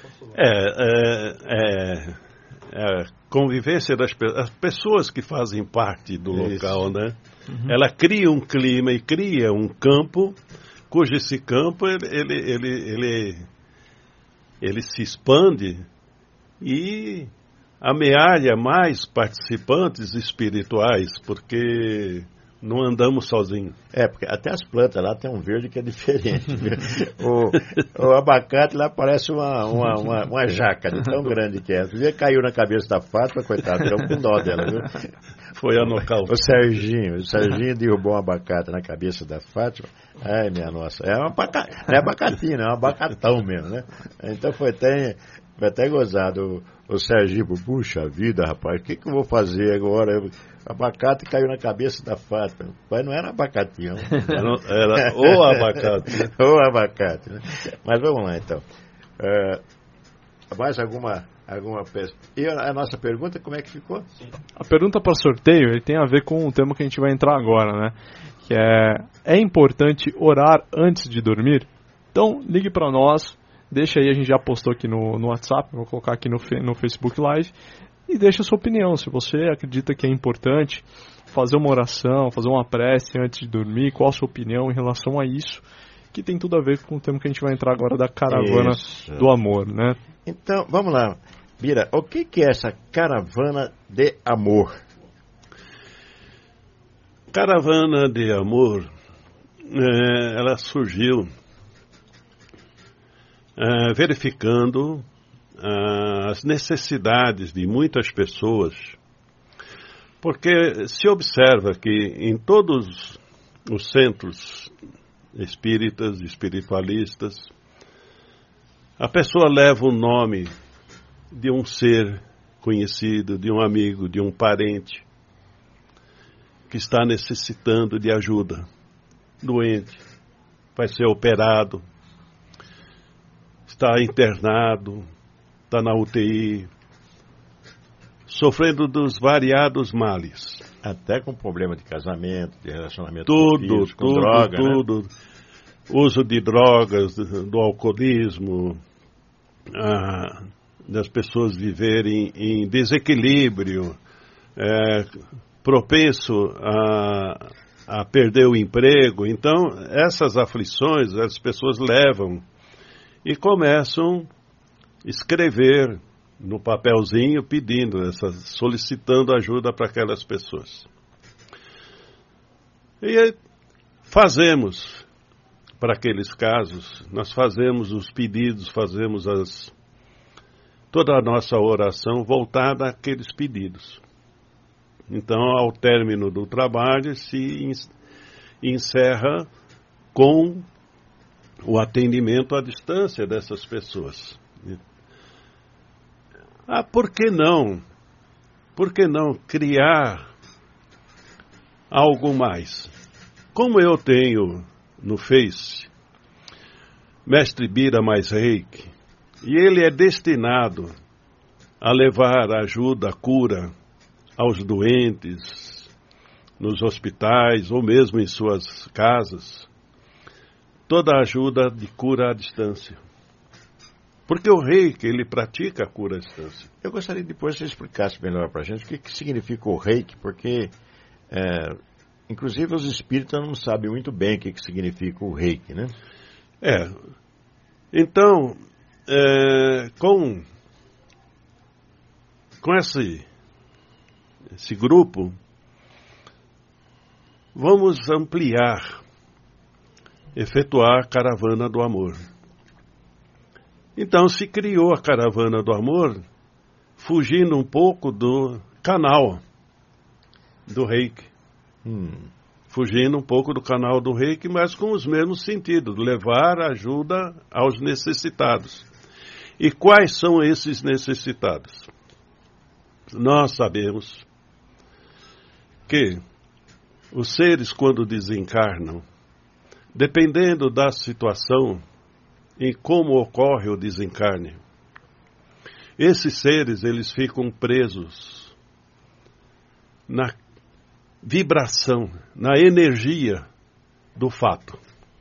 A convivência das pessoas, as pessoas que fazem parte do local, né? Ela cria um clima e cria um campo, cujo esse campo, ele se expande e amealha mais participantes espirituais, porque não andamos sozinhos. Porque até as plantas lá tem um verde que é diferente. o abacate lá parece uma jaca, de tão grande que é. Você caiu na cabeça da Fátima, coitado, deu com dó dela, viu? Foi a nocaute. O Serginho derrubou um abacate na cabeça da Fátima. Ai, minha nossa, não é abacatinho, é um abacatão mesmo, né? Então foi até gozado. O Serginho, puxa vida, rapaz, o que eu vou fazer agora? Abacate caiu na cabeça da Fátima. Mas não era abacatinho. Era o abacate. O abacate, né? Mas vamos lá, então. Mais alguma peça? E a nossa pergunta, como é que ficou? A pergunta para sorteio tem a ver com o tema que a gente vai entrar agora, né? Que é importante orar antes de dormir? Então, ligue para nós. Deixa aí, a gente já postou aqui no WhatsApp, vou colocar aqui no Facebook Live, e deixa a sua opinião. Se você acredita que é importante fazer uma oração, fazer uma prece antes de dormir, qual a sua opinião em relação a isso, que tem tudo a ver com o tema que a gente vai entrar agora da caravana do amor, né? Então, vamos lá. Bira, o que é essa caravana de amor? Caravana de amor, ela surgiu verificando as necessidades de muitas pessoas, porque se observa que em todos os centros espíritas, espiritualistas, a pessoa leva o nome de um ser conhecido, de um amigo, de um parente que está necessitando de ajuda, doente, vai ser operado, está internado, está na UTI, sofrendo dos variados males. Até com problema de casamento, de relacionamento com filhos, com droga, tudo. Né? Uso de drogas, do alcoolismo, das pessoas viverem em desequilíbrio, propenso a perder o emprego. Então, essas aflições as pessoas levam e começam a escrever no papelzinho solicitando ajuda para aquelas pessoas. E fazemos, para aqueles casos, nós fazemos os pedidos, fazemos toda a nossa oração voltada àqueles pedidos. Então, ao término do trabalho, se encerra com o atendimento à distância dessas pessoas. Por que não? Por que não criar algo mais? Como eu tenho no Face Mestre Bira mais Reiki, e ele é destinado a levar ajuda, cura aos doentes, nos hospitais ou mesmo em suas casas, toda a ajuda de cura à distância. Porque o Reiki, ele pratica a cura à distância. Eu gostaria depois que você explicasse melhor para a gente o que significa o Reiki, porque, inclusive, os espíritas não sabem muito bem o que significa o Reiki, né? Então, com esse grupo, vamos ampliar, efetuar a caravana do amor. Então se criou a caravana do amor, fugindo um pouco do canal do Reiki. Fugindo um pouco do canal do Reiki, mas com os mesmos sentidos, levar ajuda aos necessitados. E quais são esses necessitados? Nós sabemos que os seres, quando desencarnam, dependendo da situação em como ocorre o desencarne, esses seres, eles ficam presos na vibração, na energia do fato.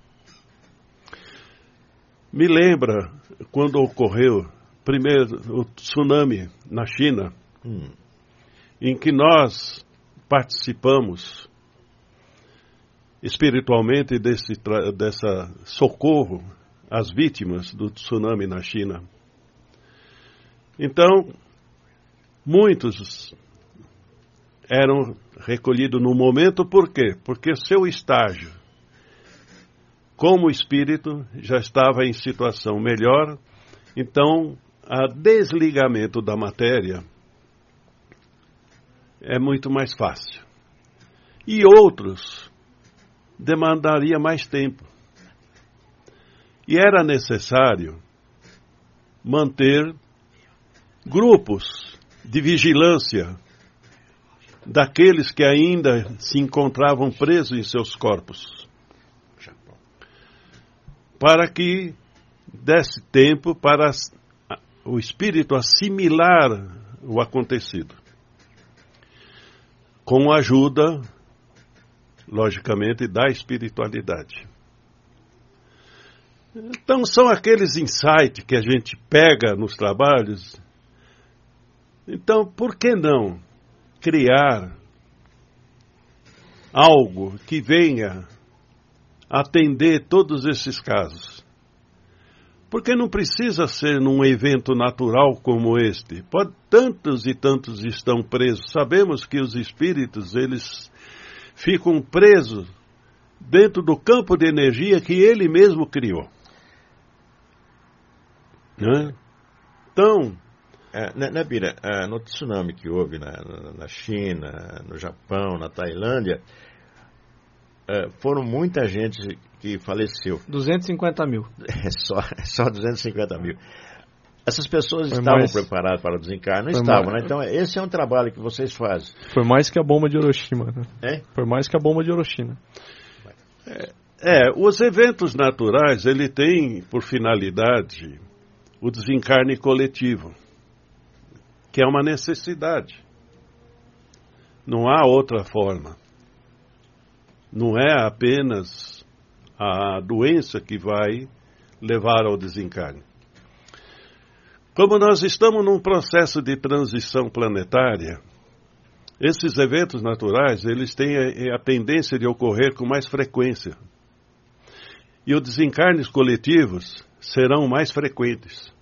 Me lembra quando ocorreu primeiro o tsunami na China, em que nós participamos espiritualmente dessa socorro às vítimas do tsunami na China. Então, muitos eram recolhidos no momento, por quê? Porque seu estágio como espírito já estava em situação melhor, então o desligamento da matéria é muito mais fácil. E outros demandaria mais tempo. E era necessário manter grupos de vigilância daqueles que ainda se encontravam presos em seus corpos, para que desse tempo para o espírito assimilar o acontecido, com a ajuda, logicamente, da espiritualidade. Então, são aqueles insights que a gente pega nos trabalhos. Então, por que não criar algo que venha atender todos esses casos? Porque não precisa ser num evento natural como este. Tantos e tantos estão presos. Sabemos que os espíritos, eles ficam presos dentro do campo de energia que ele mesmo criou. Né? Então, Bira, no tsunami que houve na China, no Japão, na Tailândia, foram muita gente que faleceu. 250 mil. Só 250 mil. Essas pessoas estavam preparadas para o desencarne? Não estavam, né? Então, esse é um trabalho que vocês fazem. Foi mais que a bomba de Hiroshima, né? É? Foi mais que a bomba de Hiroshima. Os eventos naturais, ele tem por finalidade o desencarne coletivo, que é uma necessidade. Não há outra forma. Não é apenas a doença que vai levar ao desencarne. Como nós estamos num processo de transição planetária, esses eventos naturais, eles têm a tendência de ocorrer com mais frequência. E os desencarnes coletivos serão mais frequentes.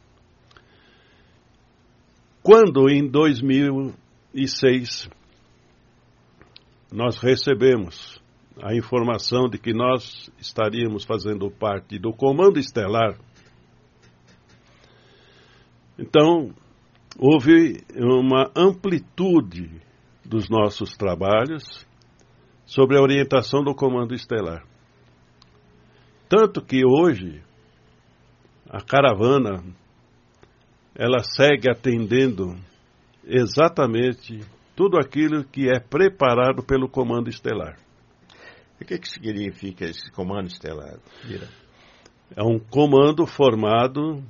Quando, em 2006, nós recebemos a informação de que nós estaríamos fazendo parte do comando estelar, então houve uma amplitude dos nossos trabalhos sobre a orientação do comando estelar. Tanto que hoje a caravana ela segue atendendo exatamente tudo aquilo que é preparado pelo comando estelar. E o que significa esse comando estelar? É um comando formado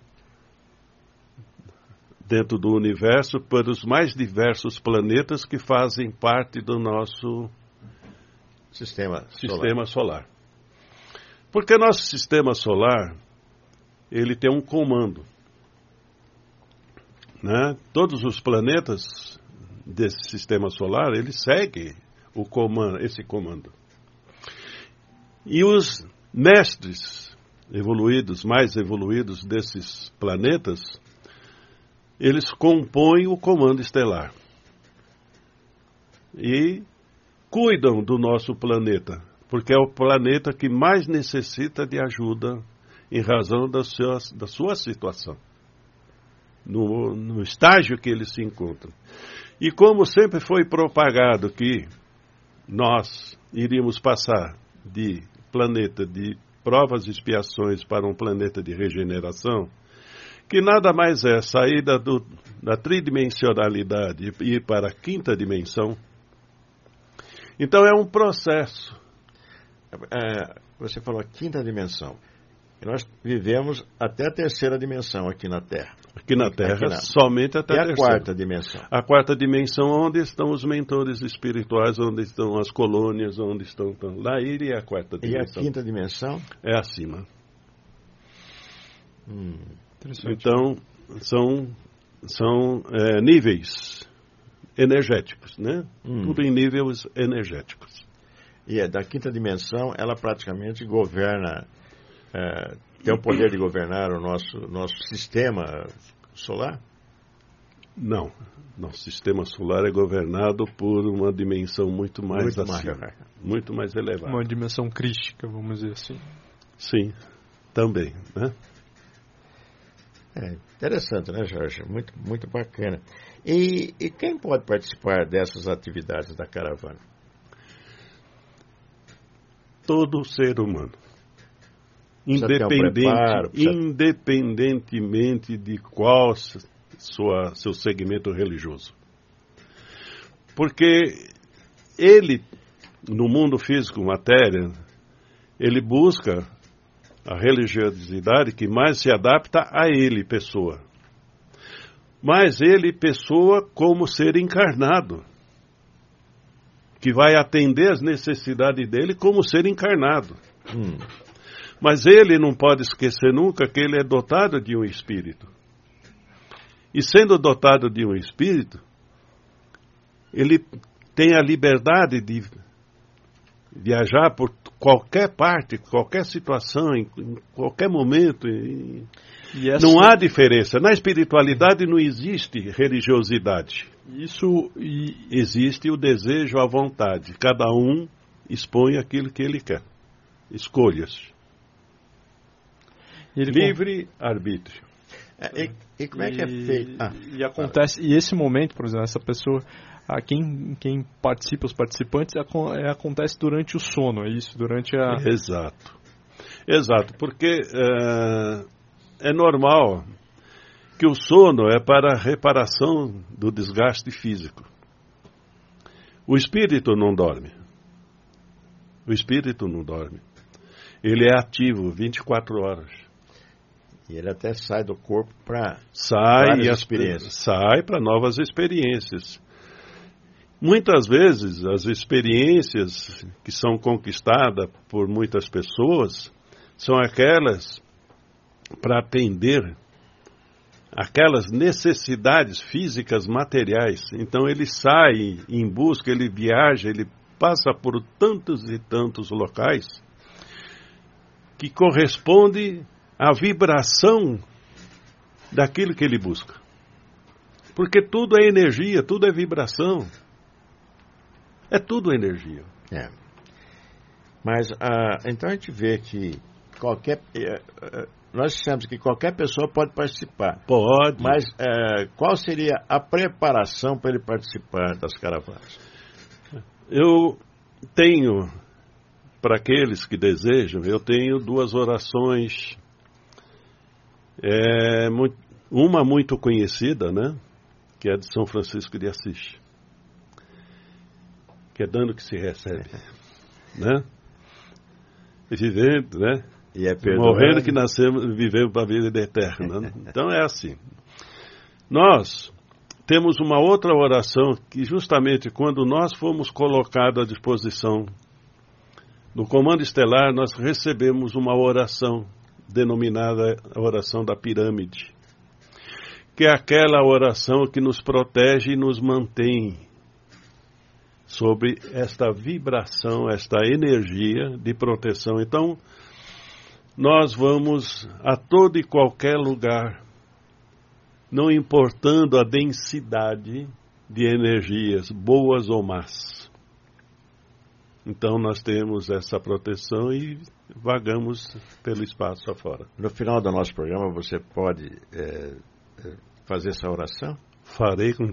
dentro do universo pelos mais diversos planetas que fazem parte do nosso sistema solar. Porque nosso sistema solar, ele tem um comando, né? Todos os planetas desse sistema solar, eles seguem esse comando. E os mestres evoluídos, mais evoluídos desses planetas, eles compõem o comando estelar e cuidam do nosso planeta, porque é o planeta que mais necessita de ajuda em razão da sua situação, no estágio que ele se encontra. E como sempre foi propagado que nós iríamos passar de planeta de provas e expiações para um planeta de regeneração, que nada mais é saída da tridimensionalidade e ir para a quinta dimensão. Então é um processo. Você falou a quinta dimensão. Nós vivemos até a terceira dimensão aqui na Terra. Aqui na Terra, somente até a terceira. E a quarta dimensão? A quarta dimensão, onde estão os mentores espirituais, onde estão as colônias, onde estão... Lá iria a quarta dimensão. E a quinta dimensão? É acima. Então, são níveis energéticos, né? Tudo em níveis energéticos. E da quinta dimensão, ela praticamente governa... tem o poder de governar o nosso sistema solar? Não. Nosso sistema solar é governado por uma dimensão muito mais elevada. Uma dimensão crística, vamos dizer assim. Sim, também, né? Interessante, né, Jorge? Muito, muito bacana. E quem pode participar dessas atividades da caravana? Todo ser humano. Independentemente de qual seu segmento religioso. Porque ele, no mundo físico, matéria, ele busca a religiosidade que mais se adapta a ele, pessoa. Mas ele, pessoa, como ser encarnado, que vai atender as necessidades dele como ser encarnado. Mas ele não pode esquecer nunca que ele é dotado de um espírito. E sendo dotado de um espírito, ele tem a liberdade de viajar por qualquer parte, qualquer situação, em qualquer momento. Não há diferença. Na espiritualidade não existe religiosidade. Existe o desejo, a vontade. Cada um expõe aquilo que ele quer. Escolhas. Livre-arbítrio. E como é que é feito? Acontece, e esse momento, por exemplo, essa pessoa, quem participa, os participantes, acontece durante o sono, é isso? Durante a... Exato, porque é normal que o sono é para a reparação do desgaste físico. O espírito não dorme. Ele é ativo 24 horas. E ele até sai do corpo para sai para novas experiências. Muitas vezes as experiências que são conquistadas por muitas pessoas são aquelas para atender aquelas necessidades físicas materiais. Então ele sai em busca, ele viaja, ele passa por tantos e tantos locais que corresponde à vibração daquilo que ele busca. Porque tudo é energia, tudo é vibração. É tudo energia. Mas, então a gente vê que nós dissemos que qualquer pessoa pode participar. Pode. Mas qual seria a preparação para ele participar das caravanas? Eu tenho, para aqueles que desejam, eu tenho 2 orações. Uma muito conhecida, né? Que é de São Francisco de Assis. Que é dando que se recebe. Né? Vivendo, né? E morrendo que nascemos, vivemos para a vida eterna. Né? Então é assim. Nós temos uma outra oração que justamente quando nós fomos colocados à disposição no comando estelar, nós recebemos uma oração denominada a oração da pirâmide, que é aquela oração que nos protege e nos mantém sobre esta vibração, esta energia de proteção. Então, nós vamos a todo e qualquer lugar, não importando a densidade de energias, boas ou más. Então, nós temos essa proteção e vagamos pelo espaço afora. No final do nosso programa, você pode fazer essa oração? Farei com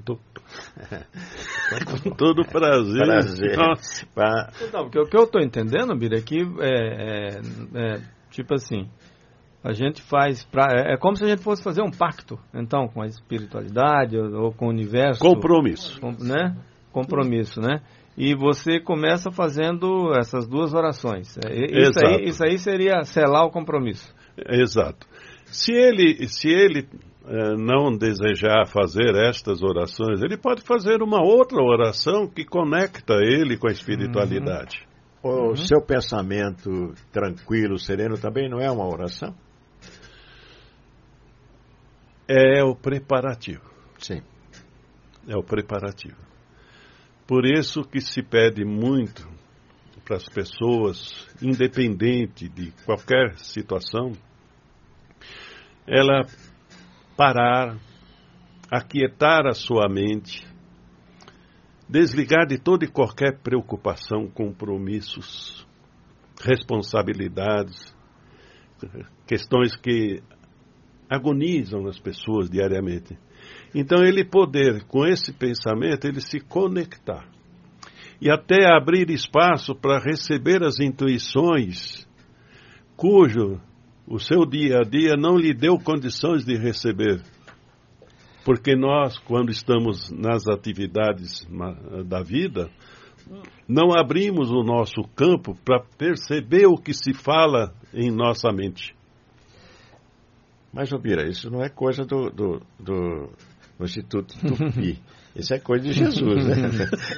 todo prazer. Nossa. Então, porque o que eu estou entendendo, Bira, é que tipo assim, a gente faz é como se a gente fosse fazer um pacto, então, com a espiritualidade ou com o universo. Compromisso. Né? Compromisso, né? E você começa fazendo essas 2 orações. Isso aí seria selar o compromisso. Exato. Se ele não desejar fazer estas orações, ele pode fazer uma outra oração que conecta ele com a espiritualidade. O seu pensamento tranquilo, sereno, também não é uma oração? É o preparativo. Sim. É o preparativo. Por isso que se pede muito para as pessoas, independente de qualquer situação, ela parar, aquietar a sua mente, desligar de toda e qualquer preocupação, compromissos, responsabilidades, questões que agonizam as pessoas diariamente. Então ele poder, com esse pensamento, ele se conectar e até abrir espaço para receber as intuições cujo o seu dia a dia não lhe deu condições de receber. Porque nós, quando estamos nas atividades da vida, não abrimos o nosso campo para perceber o que se fala em nossa mente. Mas, Bira, isso não é coisa do Instituto Tupi. Isso é coisa de Jesus, né?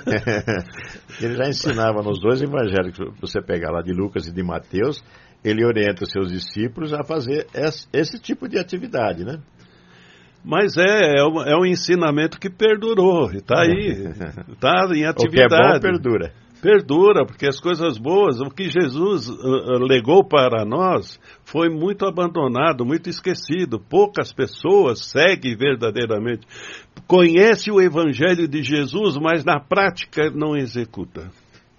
Ele já ensinava nos 2 evangelhos, que você pegar lá de Lucas e de Mateus, ele orienta os seus discípulos a fazer esse tipo de atividade, né? Mas é um ensinamento que perdurou, está aí, está em atividade. O que é bom perdura. Perdura, porque as coisas boas, o que Jesus legou para nós, foi muito abandonado, muito esquecido. Poucas pessoas seguem verdadeiramente. Conhece o Evangelho de Jesus, mas na prática não executa.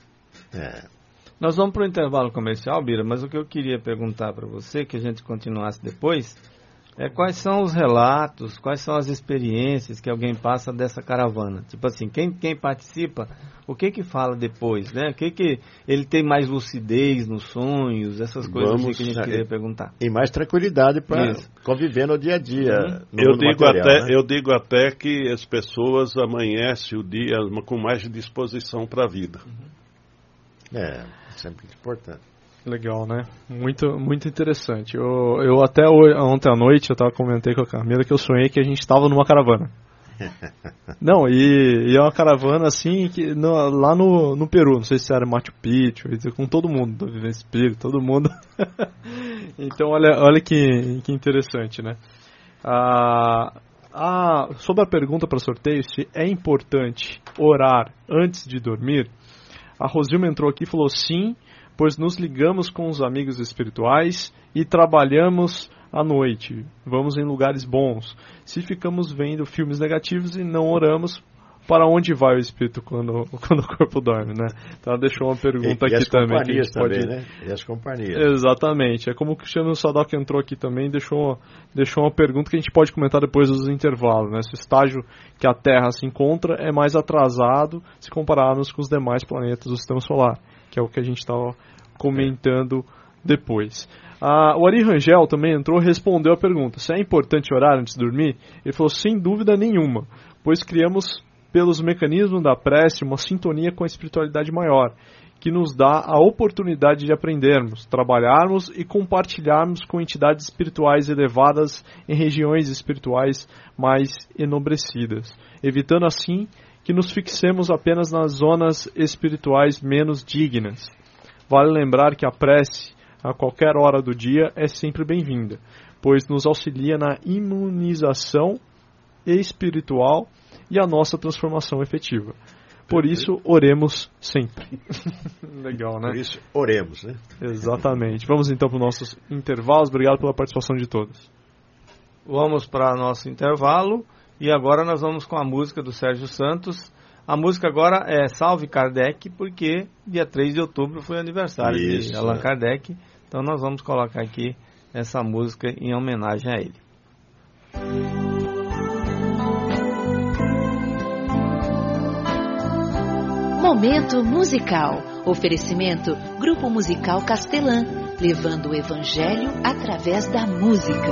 Nós vamos para o intervalo comercial, Bira, mas o que eu queria perguntar para você, que a gente continuasse depois, quais são os relatos, quais são as experiências que alguém passa dessa caravana? Tipo assim, quem participa, o que fala depois, né? O que ele tem mais lucidez nos sonhos, essas coisas assim que a gente queria perguntar. E mais tranquilidade para conviver no dia a dia. Eu digo até que as pessoas amanhecem o dia com mais disposição para a vida. Sempre importante. Legal, né? Muito, muito interessante. Eu até ontem à noite, comentei com a Carmela que eu sonhei que a gente estava numa caravana. Não, e é uma caravana assim, lá no Peru, não sei se era Machu Picchu, com todo mundo, do Vivência Espírita, todo mundo. Então, olha que interessante, né? Sobre a pergunta para sorteio, se é importante orar antes de dormir, a Rosilma entrou aqui e falou sim, pois nos ligamos com os amigos espirituais e trabalhamos à noite. Vamos em lugares bons. Se ficamos vendo filmes negativos e não oramos, para onde vai o espírito quando o corpo dorme, né? Então ela deixou uma pergunta aqui também. Que a gente pode... né? E as companhias. Exatamente. É como o Cristiano Sadoc entrou aqui também, deixou uma pergunta que a gente pode comentar depois dos intervalos, né? Se o estágio que a Terra se encontra é mais atrasado se compararmos com os demais planetas do Sistema Solar, que é o que a gente estava comentando depois. O Ari Rangel também entrou e respondeu a pergunta: se é importante orar antes de dormir? Ele falou: sem dúvida nenhuma, pois criamos pelos mecanismos da prece uma sintonia com a espiritualidade maior, que nos dá a oportunidade de aprendermos, trabalharmos e compartilharmos com entidades espirituais elevadas em regiões espirituais mais enobrecidas, evitando assim que nos fixemos apenas nas zonas espirituais menos dignas. Vale lembrar que a prece, a qualquer hora do dia, é sempre bem-vinda, pois nos auxilia na imunização espiritual e a nossa transformação efetiva. Por isso, oremos sempre. Legal, né? Por isso, oremos, né? Exatamente. Vamos então para os nossos intervalos. Obrigado pela participação de todos. Vamos para nosso intervalo e agora nós vamos com a música do Sérgio Santos. A música agora é Salve Kardec, porque dia 3 de outubro foi aniversário de Allan Kardec. Então nós vamos colocar aqui essa música em homenagem a ele. Momento musical. Oferecimento Grupo Musical Castelã, levando o Evangelho através da música.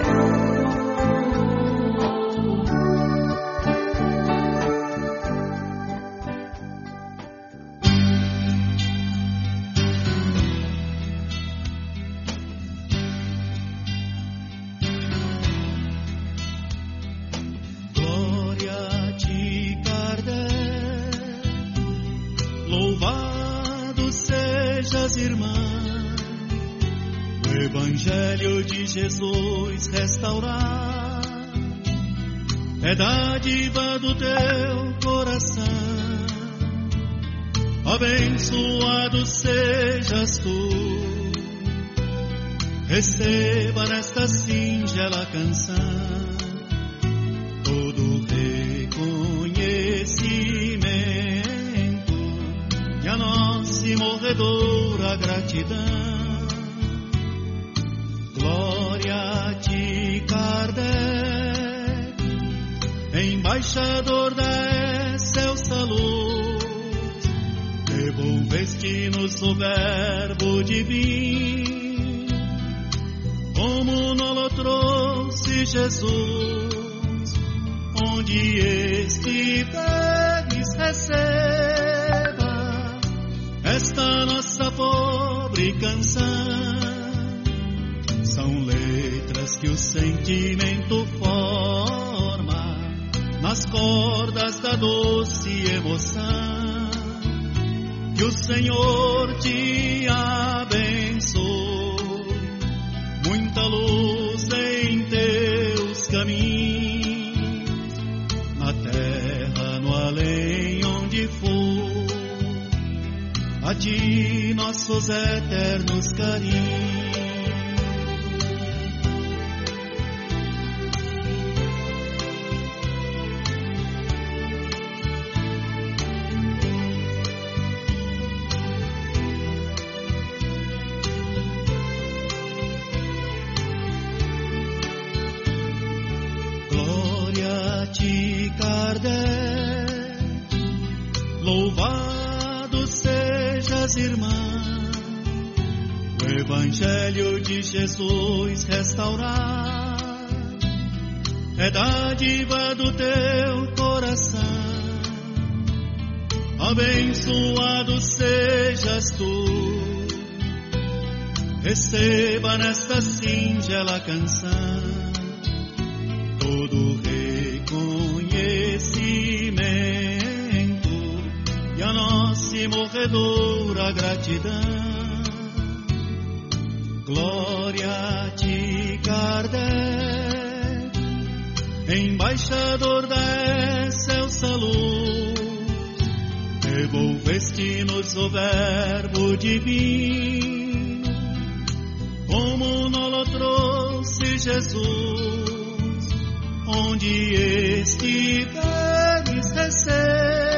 Jesus restaurar é dádiva do teu coração. Abençoado sejas tu, receba nesta singela canção todo reconhecimento e a nossa imorredora gratidão. Glória a ti, Kardec, embaixador da excelsa luz, devolveste-nos o verbo divino, como nolo trouxe Jesus, onde estiveres receba esta nossa pobre canção. São letras que o sentimento forma nas cordas da doce emoção. Que o Senhor te abençoe, muita luz em teus caminhos, na terra, no além, onde for. A ti nossos eternos carinhos. Louvado sejas, irmã, o Evangelho de Jesus restaurar é dádiva do teu coração. Abençoado sejas tu, receba nesta singela canção todo reconhecimento e a nossa imorredora gratidão. Glória a ti, Kardec, embaixador da excelsa luz, devolveste-nos o verbo divino, como nolo trouxe Jesus, onde estiveres receba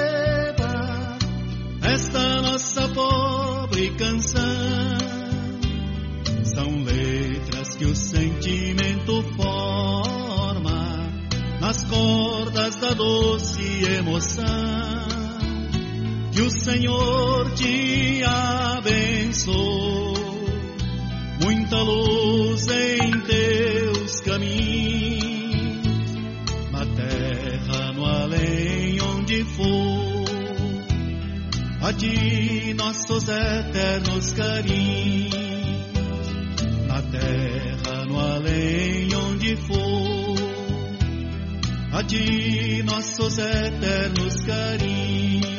doce emoção. Que o Senhor te abençoe, muita luz em teus caminhos, na terra, no além, onde for. A ti nossos eternos carinhos, na terra, no além, onde for. A ti nossos eternos carinhos.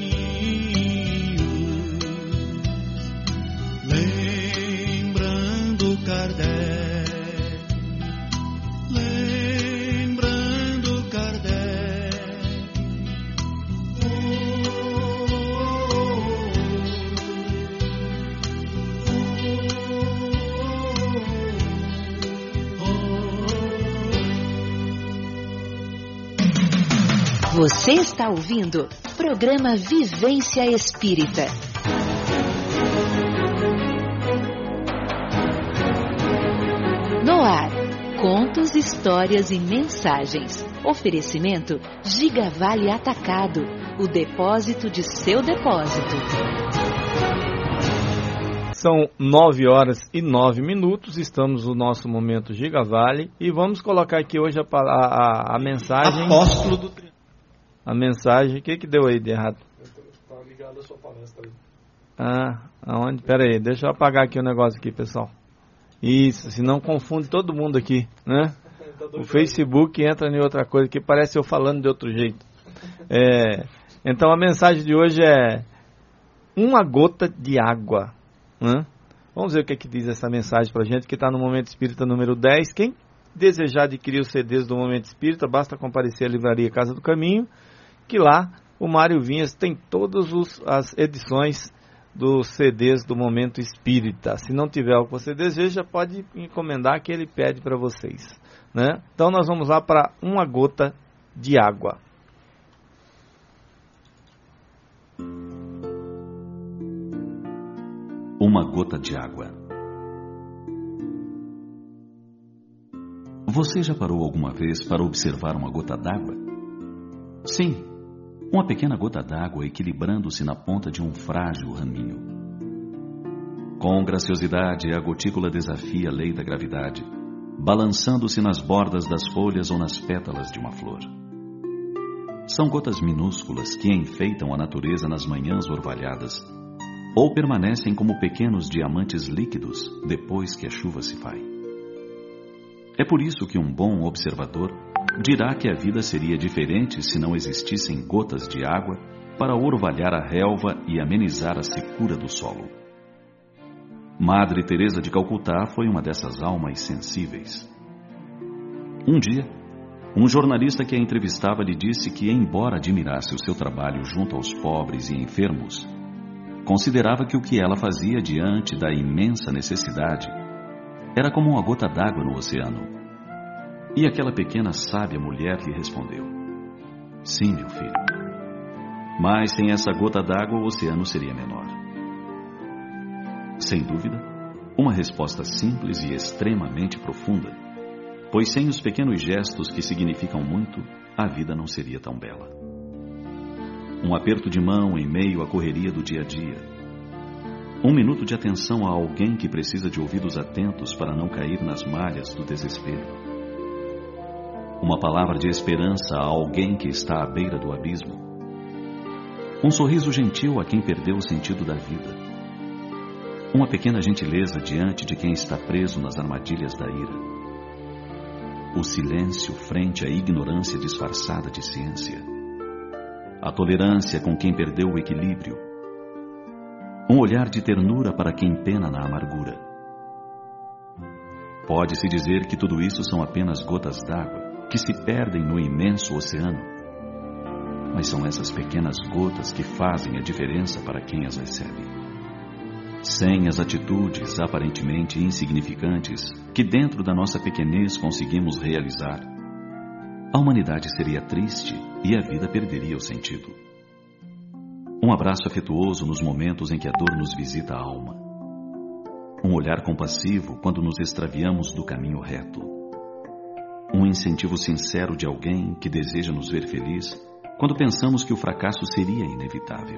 Lembrando Kardec, lembrando Kardec. Você está ouvindo programa Vivência Espírita. No ar, contos, histórias e mensagens. Oferecimento Gigavale Atacado, o depósito de seu depósito. São 9h09, estamos no nosso momento Gigavale e vamos colocar aqui hoje a mensagem... Apóstolo do Triunfo. A mensagem, o que deu aí de errado? Tá ligado a sua palestra aí. Aonde? Pera aí, deixa eu apagar aqui o negócio aqui, pessoal. Isso, senão confunde todo mundo aqui, né? O Facebook entra em outra coisa que parece eu falando de outro jeito. Então a mensagem de hoje é uma gota de água, né? Vamos ver o que diz essa mensagem pra gente, que está no Momento Espírita número 10. Quem desejar adquirir os CDs do Momento Espírita, basta comparecer à livraria Casa do Caminho, que lá o Mário Vinhas tem todas as edições dos CDs do Momento Espírita. Se não tiver o que você deseja, pode encomendar que ele pede para vocês, né? Então nós vamos lá para uma gota de água. Uma gota de água. Você já parou alguma vez para observar uma gota d'água? Sim, uma pequena gota d'água equilibrando-se na ponta de um frágil raminho. Com graciosidade, a gotícula desafia a lei da gravidade, balançando-se nas bordas das folhas ou nas pétalas de uma flor. São gotas minúsculas que enfeitam a natureza nas manhãs orvalhadas, ou permanecem como pequenos diamantes líquidos depois que a chuva se vai. É por isso que um bom observador dirá que a vida seria diferente se não existissem gotas de água para orvalhar a relva e amenizar a secura do solo. Madre Teresa de Calcutá foi uma dessas almas sensíveis. Um dia, um jornalista que a entrevistava lhe disse que, embora admirasse o seu trabalho junto aos pobres e enfermos, considerava que o que ela fazia diante da imensa necessidade era como uma gota d'água no oceano. E aquela pequena sábia mulher lhe respondeu: sim, meu filho, mas sem essa gota d'água o oceano seria menor. Sem dúvida, uma resposta simples e extremamente profunda, pois sem os pequenos gestos que significam muito, a vida não seria tão bela. Um aperto de mão em meio à correria do dia a dia, um minuto de atenção a alguém que precisa de ouvidos atentos para não cair nas malhas do desespero, uma palavra de esperança a alguém que está à beira do abismo, um sorriso gentil a quem perdeu o sentido da vida, uma pequena gentileza diante de quem está preso nas armadilhas da ira, o silêncio frente à ignorância disfarçada de ciência, a tolerância com quem perdeu o equilíbrio, um olhar de ternura para quem pena na amargura. Pode-se dizer que tudo isso são apenas gotas d'água que se perdem no imenso oceano, mas são essas pequenas gotas que fazem a diferença para quem as recebe. Sem as atitudes aparentemente insignificantes que dentro da nossa pequenez conseguimos realizar, a humanidade seria triste e a vida perderia o sentido. Um abraço afetuoso nos momentos em que a dor nos visita a alma. Um olhar compassivo quando nos extraviamos do caminho reto. um incentivo sincero de alguém que deseja nos ver feliz quando pensamos que o fracasso seria inevitável.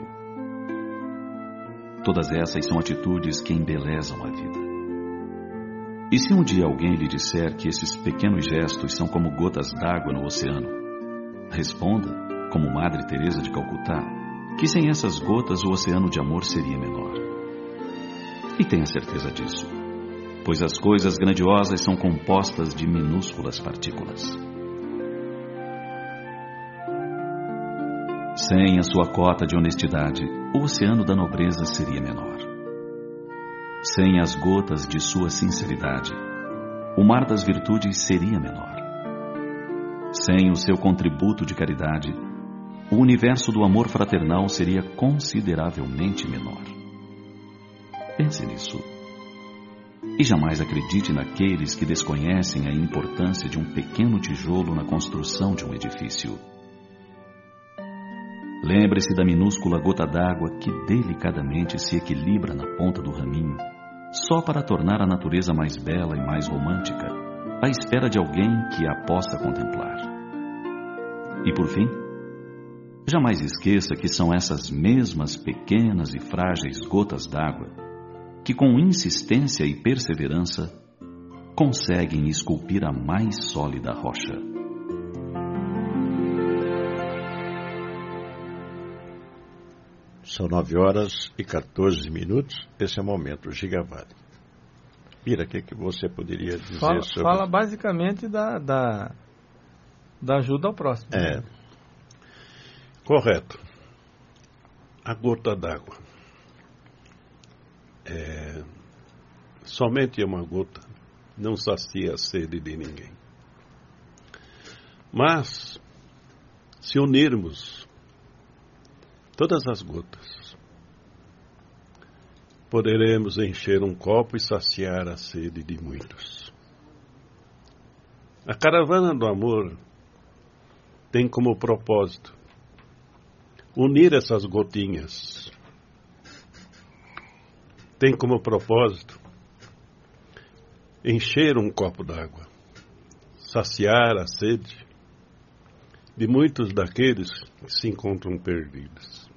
Todas essas são atitudes que embelezam a vida. E se um dia alguém lhe disser que esses pequenos gestos são como gotas d'água no oceano, responda, como Madre Teresa de Calcutá, que sem essas gotas o oceano de amor seria menor. E tenha certeza disso, pois as coisas grandiosas são compostas de minúsculas partículas. Sem a sua cota de honestidade, o oceano da nobreza seria menor. Sem as gotas de sua sinceridade, o mar das virtudes seria menor. Sem o seu contributo de caridade, o universo do amor fraternal seria consideravelmente menor. Pense nisso. E jamais acredite naqueles que desconhecem a importância de um pequeno tijolo na construção de um edifício. Lembre-se da minúscula gota d'água que delicadamente se equilibra na ponta do raminho, só para tornar a natureza mais bela e mais romântica, à espera de alguém que a possa contemplar. E por fim, jamais esqueça que são essas mesmas pequenas e frágeis gotas d'água que, com insistência e perseverança, conseguem esculpir a mais sólida rocha. São 9h14. Esse é o momento Gigavale. Bira, o que você poderia dizer sobre... Fala basicamente da ajuda ao próximo. Correto. A gota d'água. Somente uma gota não sacia a sede de ninguém. Mas, se unirmos todas as gotas, poderemos encher um copo e saciar a sede de muitos. A caravana do amor tem como propósito unir essas gotinhas. Tem como propósito encher um copo d'água, saciar a sede de muitos daqueles que se encontram perdidos.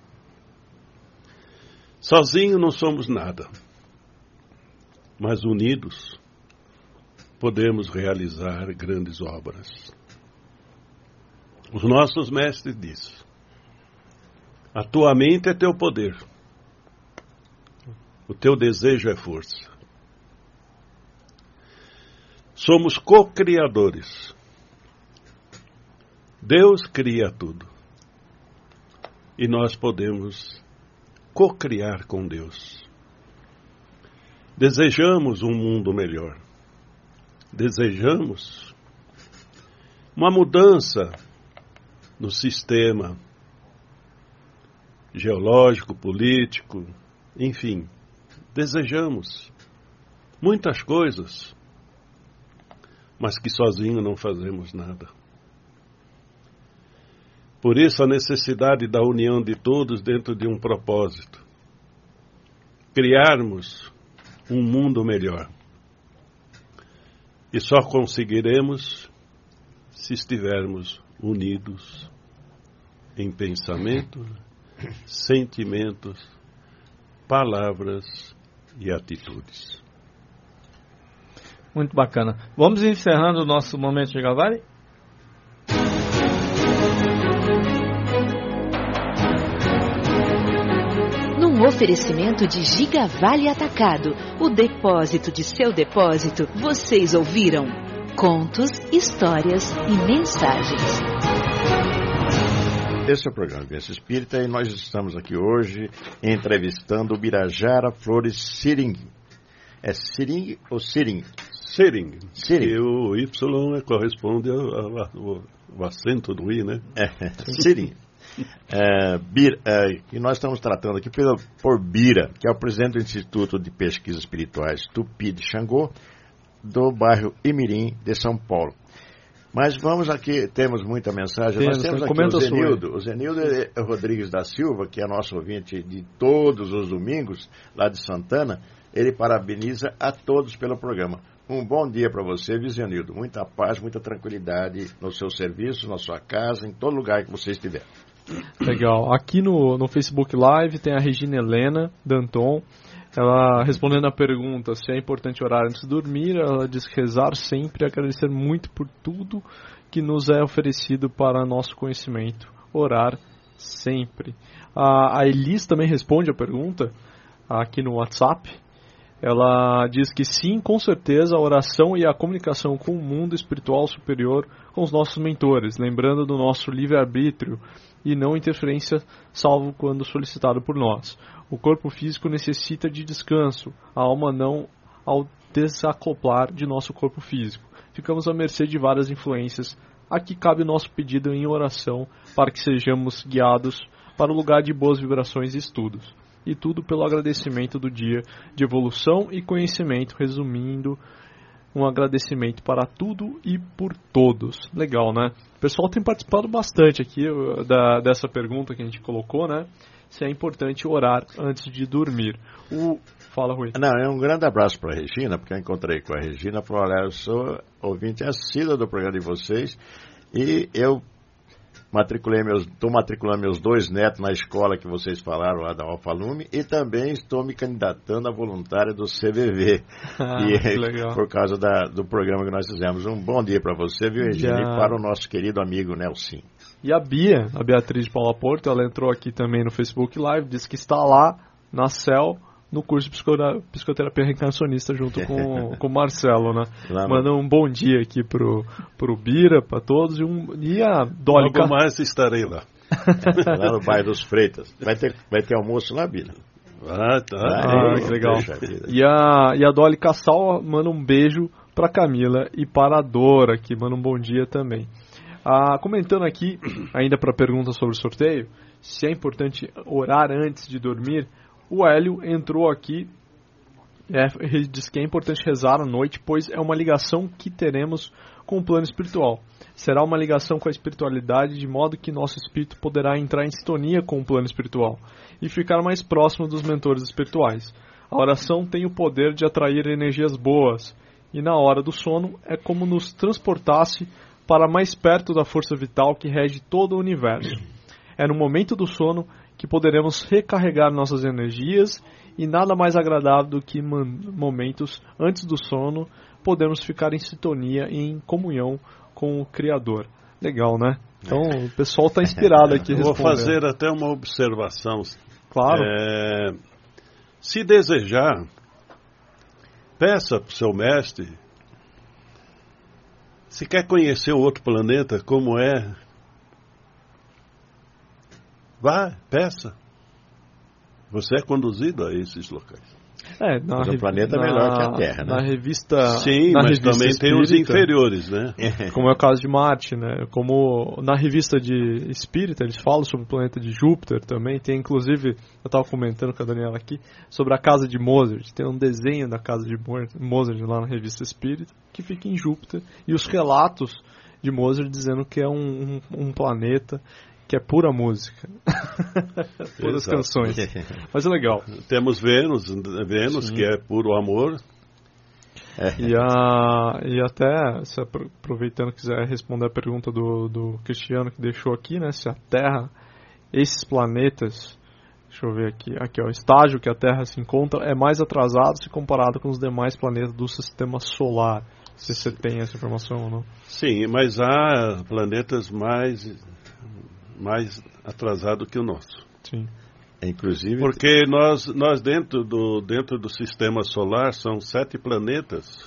Sozinhos não somos nada, mas unidos podemos realizar grandes obras. Os nossos mestres dizem: a tua mente é teu poder, o teu desejo é força. Somos co-criadores. Deus cria tudo. E nós podemos co-criar com Deus. Desejamos um mundo melhor. Desejamos uma mudança no sistema geológico, político, enfim. Desejamos muitas coisas, mas que sozinho não fazemos nada. Por isso a necessidade da união de todos dentro de um propósito. Criarmos um mundo melhor. E só conseguiremos se estivermos unidos em pensamento, sentimentos, palavras e atitudes. Muito bacana. Vamos encerrando o nosso momento Gigavale? Num oferecimento de Gigavale Atacado, o depósito de seu depósito, vocês ouviram contos, histórias e mensagens. Esse é o programa Vivência Espírita e nós estamos aqui hoje entrevistando o Birajara Flores Siring. É Siring ou Siring? Siring. E o Y corresponde ao acento do I, né? Siring. E nós estamos tratando aqui por Bira, que é o presidente do Instituto de Pesquisas Espirituais Tupi de Xangô, do bairro Imirim de São Paulo. Mas vamos aqui, temos muita mensagem. Nós temos aqui o Zenildo Rodrigues da Silva, que é nosso ouvinte de todos os domingos, lá de Santana. Ele parabeniza a todos pelo programa. Um bom dia para você, Visionildo. Muita paz, muita tranquilidade no seu serviço, na sua casa, em todo lugar que você estiver. Legal. Aqui no Facebook Live tem a Regina Helena Danton. Ela, respondendo a pergunta se é importante orar antes de dormir, ela diz que rezar sempre e agradecer muito por tudo que nos é oferecido para nosso conhecimento. Orar sempre. A Elis também responde a pergunta aqui no WhatsApp. Ela diz que sim, com certeza, a oração e a comunicação com o mundo espiritual superior com os nossos mentores, lembrando do nosso livre-arbítrio e não interferência, salvo quando solicitado por nós. O corpo físico necessita de descanso, a alma não ao desacoplar de nosso corpo físico. Ficamos à mercê de várias influências. Aqui cabe o nosso pedido em oração para que sejamos guiados para o lugar de boas vibrações e estudos. E tudo pelo agradecimento do dia de evolução e conhecimento, resumindo, um agradecimento para tudo e por todos. Legal, né? O pessoal tem participado bastante aqui dessa pergunta que a gente colocou, né? Se é importante orar antes de dormir. Fala, Rui. Não, é um grande abraço para a Regina, porque eu encontrei com a Regina, falou, olha, eu sou ouvinte assíduo do programa de vocês e eu estou matriculando meus 2 netos na escola que vocês falaram lá da Alfalume e também estou me candidatando a voluntária do CVV. Legal. Por causa do programa que nós fizemos. Um bom dia para você, viu, Regina, e para o nosso querido amigo Nelson. E a Beatriz de Paula Porto, ela entrou aqui também no Facebook Live, disse que está lá na CEL, no curso de psicoterapia reencarnacionista junto com o Marcelo, né? Manda um bom dia aqui pro Bira, para todos, e a Dolly... Logo mais estarei lá. Lá no bairro dos Freitas. Vai ter almoço lá, Bira? Que legal. E a Dolly Cassal manda um beijo para Camila e para a Dora, que manda um bom dia também. Comentando aqui, ainda para a pergunta sobre o sorteio, se é importante orar antes de dormir, o Hélio entrou aqui, ele diz que é importante rezar à noite, pois é uma ligação que teremos com o plano espiritual. Será uma ligação com a espiritualidade, de modo que nosso espírito poderá entrar em sintonia com o plano espiritual e ficar mais próximo dos mentores espirituais. A oração tem o poder de atrair energias boas, e na hora do sono é como nos transportasse para mais perto da força vital que rege todo o universo. É no momento do sono que poderemos recarregar nossas energias e nada mais agradável do que momentos antes do sono podemos ficar em sintonia e em comunhão com o Criador. Legal, né? Então o pessoal está inspirado aqui. Vou fazer até uma observação. Claro. Se desejar, peça para o seu mestre. Se quer conhecer o outro planeta, como é, vá, peça. Você é conduzido a esses locais. Mas o planeta é melhor que a Terra, né? Na revista... Sim, mas também espírita, tem os inferiores, né? Como é o caso de Marte, né? Como na revista de Espírita, eles falam sobre o planeta de Júpiter também. Tem, inclusive, eu estava comentando com a Daniela aqui, sobre a casa de Mozart. Tem um desenho da casa de Mozart lá na revista Espírita, que fica em Júpiter. E os relatos de Mozart dizendo que é um planeta que é pura música. Puras canções. Mas é legal. Temos Vênus que é puro amor. E até, se aproveitando, quiser responder a pergunta do Cristiano que deixou aqui, né? Se a Terra, esses planetas, deixa eu ver aqui, ó, o estágio que a Terra se encontra é mais atrasado se comparado com os demais planetas do sistema solar. Se você tem essa informação ou não. Sim, mas há planetas mais atrasado que o nosso. Sim. Inclusive, porque nós dentro do sistema solar são 7 planetas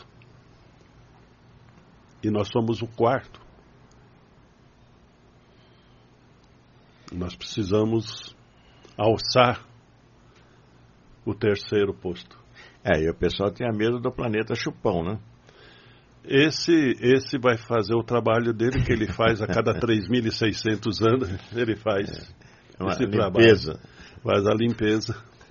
e nós somos o 4º. Nós precisamos alçar o 3º posto. E o pessoal tinha medo do planeta chupão, né? Esse vai fazer o trabalho dele, que ele faz a cada 3.600 anos, ele faz esse limpeza. Trabalho. Faz a limpeza.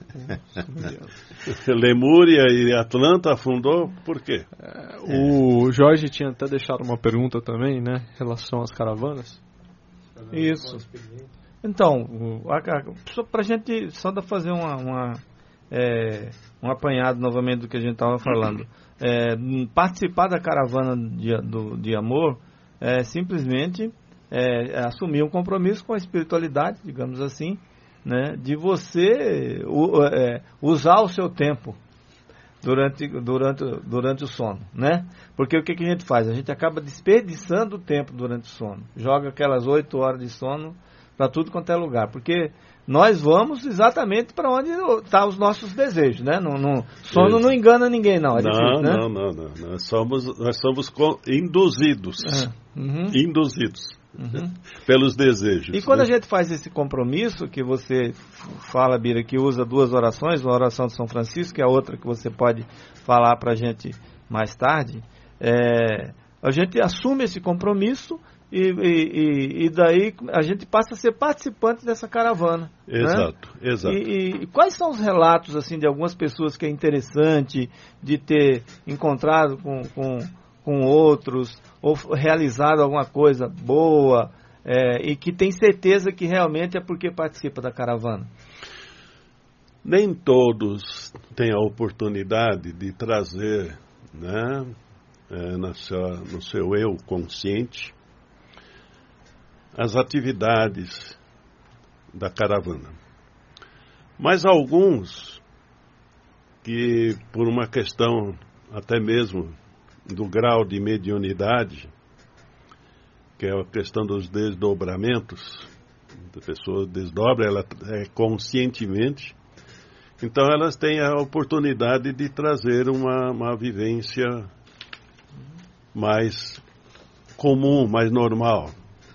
Lemúria e Atlanta afundou, por quê? O Jorge tinha até deixado uma pergunta também, né, em relação às caravanas. Isso. Então, para a gente só fazer uma um apanhado novamente do que a gente estava falando. Participar da caravana de amor é simplesmente assumir um compromisso com a espiritualidade, digamos assim, né, de você usar o seu tempo durante o sono, né? Porque o que a gente faz? A gente acaba desperdiçando o tempo durante o sono. Joga aquelas 8 horas de sono para tudo quanto é lugar. Porque nós vamos exatamente para onde estão os nossos desejos, né? Sono não engana ninguém, não. Difícil, né? Não. Nós somos induzidos. Induzidos. Pelos desejos. E quando a gente faz esse compromisso, que você fala, Bira, que usa 2 orações, uma oração de São Francisco e a outra que você pode falar para a gente mais tarde, a gente assume esse compromisso e daí a gente passa a ser participante dessa caravana. Exato, né? Exato. E quais são os relatos assim, de algumas pessoas que é interessante de ter encontrado com outros, ou realizado alguma coisa boa, e que tem certeza que realmente é porque participa da caravana? Nem todos têm a oportunidade de trazer, né, no seu eu consciente, as atividades da caravana. Mas alguns que, por uma questão até mesmo do grau de mediunidade, que é a questão dos desdobramentos, a pessoa desdobra, ela conscientemente, então elas têm a oportunidade de trazer uma vivência mais comum, mais normal.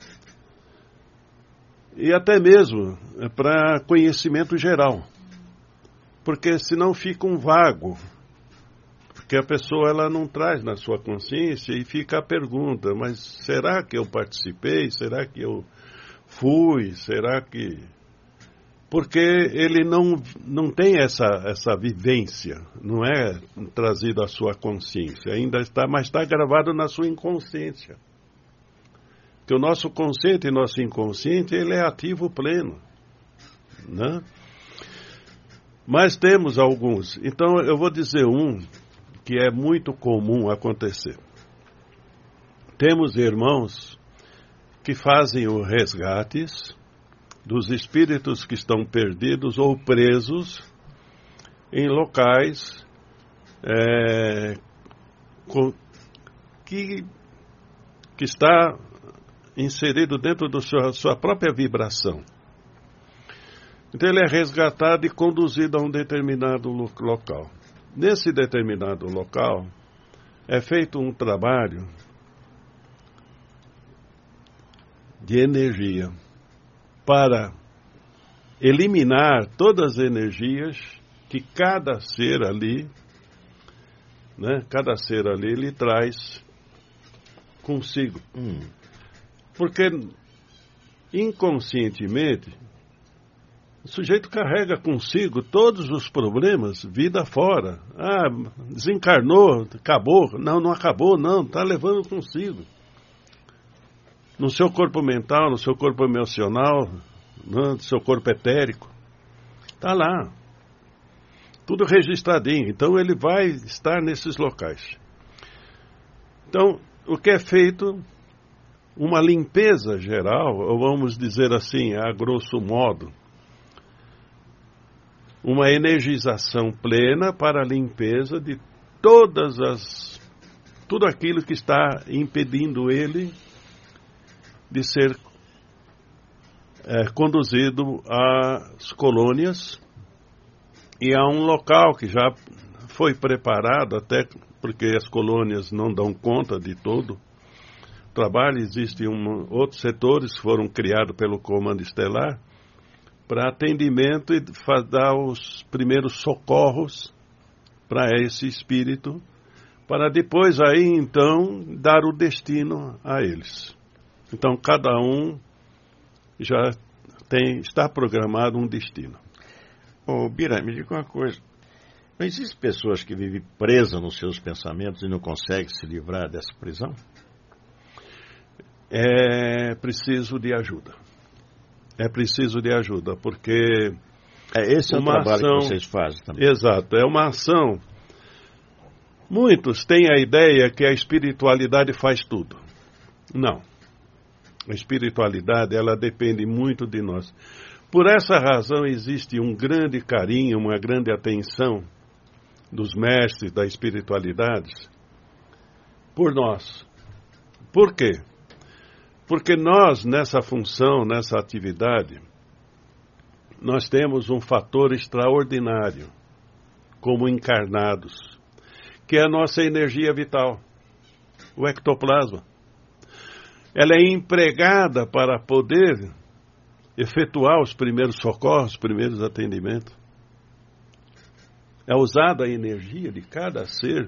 E até mesmo para conhecimento geral, porque senão fica um vago, que a pessoa ela não traz na sua consciência e fica a pergunta, mas será que eu participei? Será que eu fui? Será que... Porque ele não tem essa vivência, não é trazido à sua consciência, ainda está, mas está gravado na sua inconsciência. Que o nosso consciente e nosso inconsciente, ele é ativo pleno, né? Mas temos alguns, então eu vou dizer que é muito comum acontecer. Temos irmãos que fazem os resgates dos espíritos que estão perdidos ou presos em locais que está inserido dentro da sua própria vibração. Então ele é resgatado e conduzido a um determinado local. Nesse determinado local, é feito um trabalho de energia para eliminar todas as energias que cada ser ali, né, ele traz consigo. Porque inconscientemente o sujeito carrega consigo todos os problemas, vida fora. Desencarnou, acabou. Não acabou, não. Está levando consigo. No seu corpo mental, no seu corpo emocional, no seu corpo etérico. Está lá. Tudo registradinho. Então ele vai estar nesses locais. Então, o que é feito? Uma limpeza geral, ou vamos dizer assim, a grosso modo, uma energização plena para a limpeza de tudo aquilo que está impedindo ele de ser conduzido às colônias e a um local que já foi preparado, até porque as colônias não dão conta de todo o trabalho. Existem outros setores que foram criados pelo Comando Estelar para atendimento e dar os primeiros socorros para esse espírito, para depois aí então dar o destino a eles. Então cada um já está programado um destino. Bira, me diga uma coisa. Não existem pessoas que vivem presas nos seus pensamentos e não conseguem se livrar dessa prisão? É preciso de ajuda. É preciso de ajuda, porque Esse é o trabalho que vocês fazem também. Exato, é uma ação. Muitos têm a ideia que a espiritualidade faz tudo. Não. A espiritualidade, ela depende muito de nós. Por essa razão existe um grande carinho, uma grande atenção dos mestres da espiritualidade por nós. Por quê? Porque nós, nessa função, nessa atividade, nós temos um fator extraordinário, como encarnados, que é a nossa energia vital, o ectoplasma. Ela é empregada para poder efetuar os primeiros socorros, os primeiros atendimentos. É usada a energia de cada ser.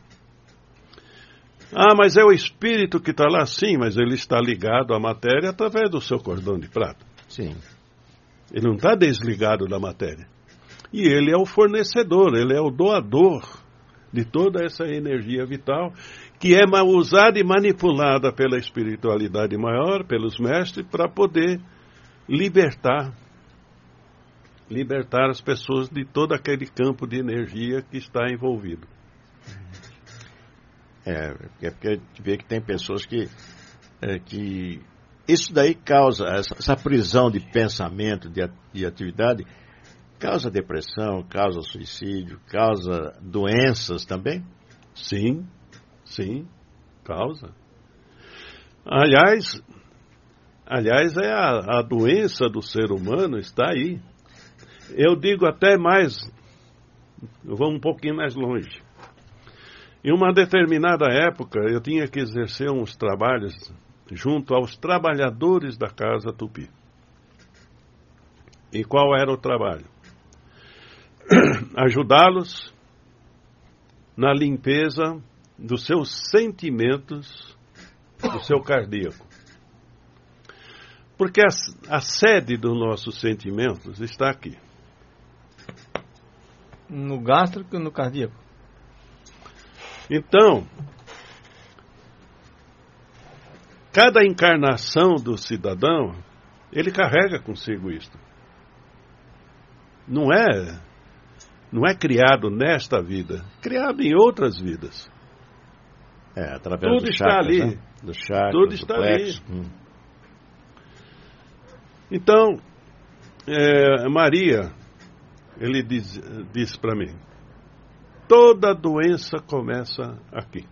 Ah, mas é o espírito que está lá? Sim, mas ele está ligado à matéria através do seu cordão de prata. Sim. Ele não está desligado da matéria. E ele é o fornecedor, ele é o doador de toda essa energia vital que é usada e manipulada pela espiritualidade maior, pelos mestres, para poder libertar as pessoas de todo aquele campo de energia que está envolvido. É porque a gente vê que tem pessoas que isso daí causa, essa prisão de pensamento, de atividade, causa depressão, causa suicídio, causa doenças também? Sim, causa. Aliás, a doença do ser humano está aí. Eu digo até mais, eu vou um pouquinho mais longe. Em uma determinada época, eu tinha que exercer uns trabalhos junto aos trabalhadores da Casa Tupi. E qual era o trabalho? Ajudá-los na limpeza dos seus sentimentos, do seu cardíaco. Porque a sede dos nossos sentimentos está aqui. No gástrico e no cardíaco. Então, cada encarnação do cidadão, ele carrega consigo isto. Não é criado nesta vida, criado em outras vidas. Através tudo do está chakras, ali. Né? Do chakra, tudo está ali. Então, Maria, ele diz para mim, toda doença começa aqui.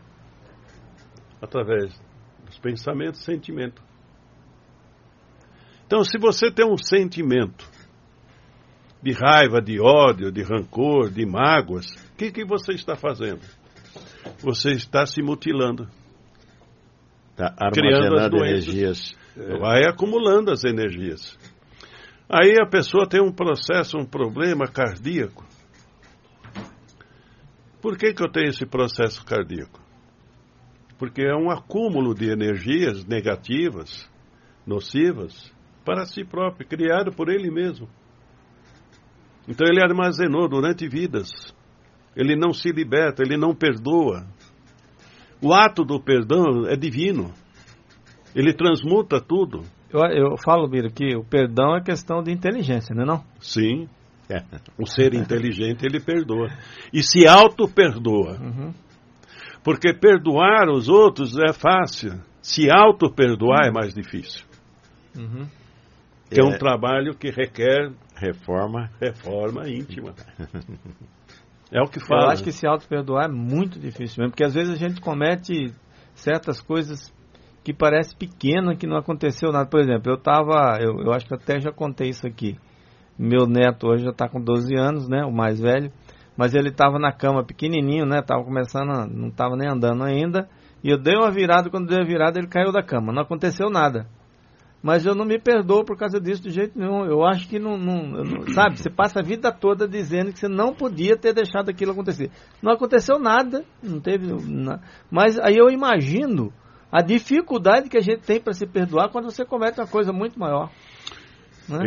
Através dos pensamentos e sentimentos. Então, se você tem um sentimento de raiva, de ódio, de rancor, de mágoas, o que você está fazendo? Você está se mutilando. Está criando as doenças, energias. Vai acumulando as energias. Aí a pessoa tem um processo, um problema cardíaco. Por que eu tenho esse processo cardíaco? Porque é um acúmulo de energias negativas, nocivas, para si próprio, criado por ele mesmo. Então ele armazenou durante vidas. Ele não se liberta, ele não perdoa. O ato do perdão é divino. Ele transmuta tudo. Eu falo, Bira, que o perdão é questão de inteligência, não é não? Sim. O ser inteligente, ele perdoa. E se auto-perdoa. Uhum. Porque perdoar os outros é fácil. Se auto-perdoar é mais difícil. Uhum. Que é um trabalho que requer reforma íntima. É o que fala. Eu acho que se auto-perdoar é muito difícil mesmo, porque às vezes a gente comete certas coisas que parecem pequenas, que não aconteceu nada. Por exemplo, eu acho que até já contei isso aqui. Meu neto hoje já está com 12 anos, né, o mais velho, mas ele estava na cama pequenininho, né, estava começando, não estava nem andando ainda, e eu dei uma virada, quando dei a virada ele caiu da cama, não aconteceu nada. Mas eu não me perdoo por causa disso de jeito nenhum. Eu acho que não, sabe, você passa a vida toda dizendo que você não podia ter deixado aquilo acontecer. Não aconteceu nada, não teve nada. Mas aí eu imagino a dificuldade que a gente tem para se perdoar quando você comete uma coisa muito maior. Né?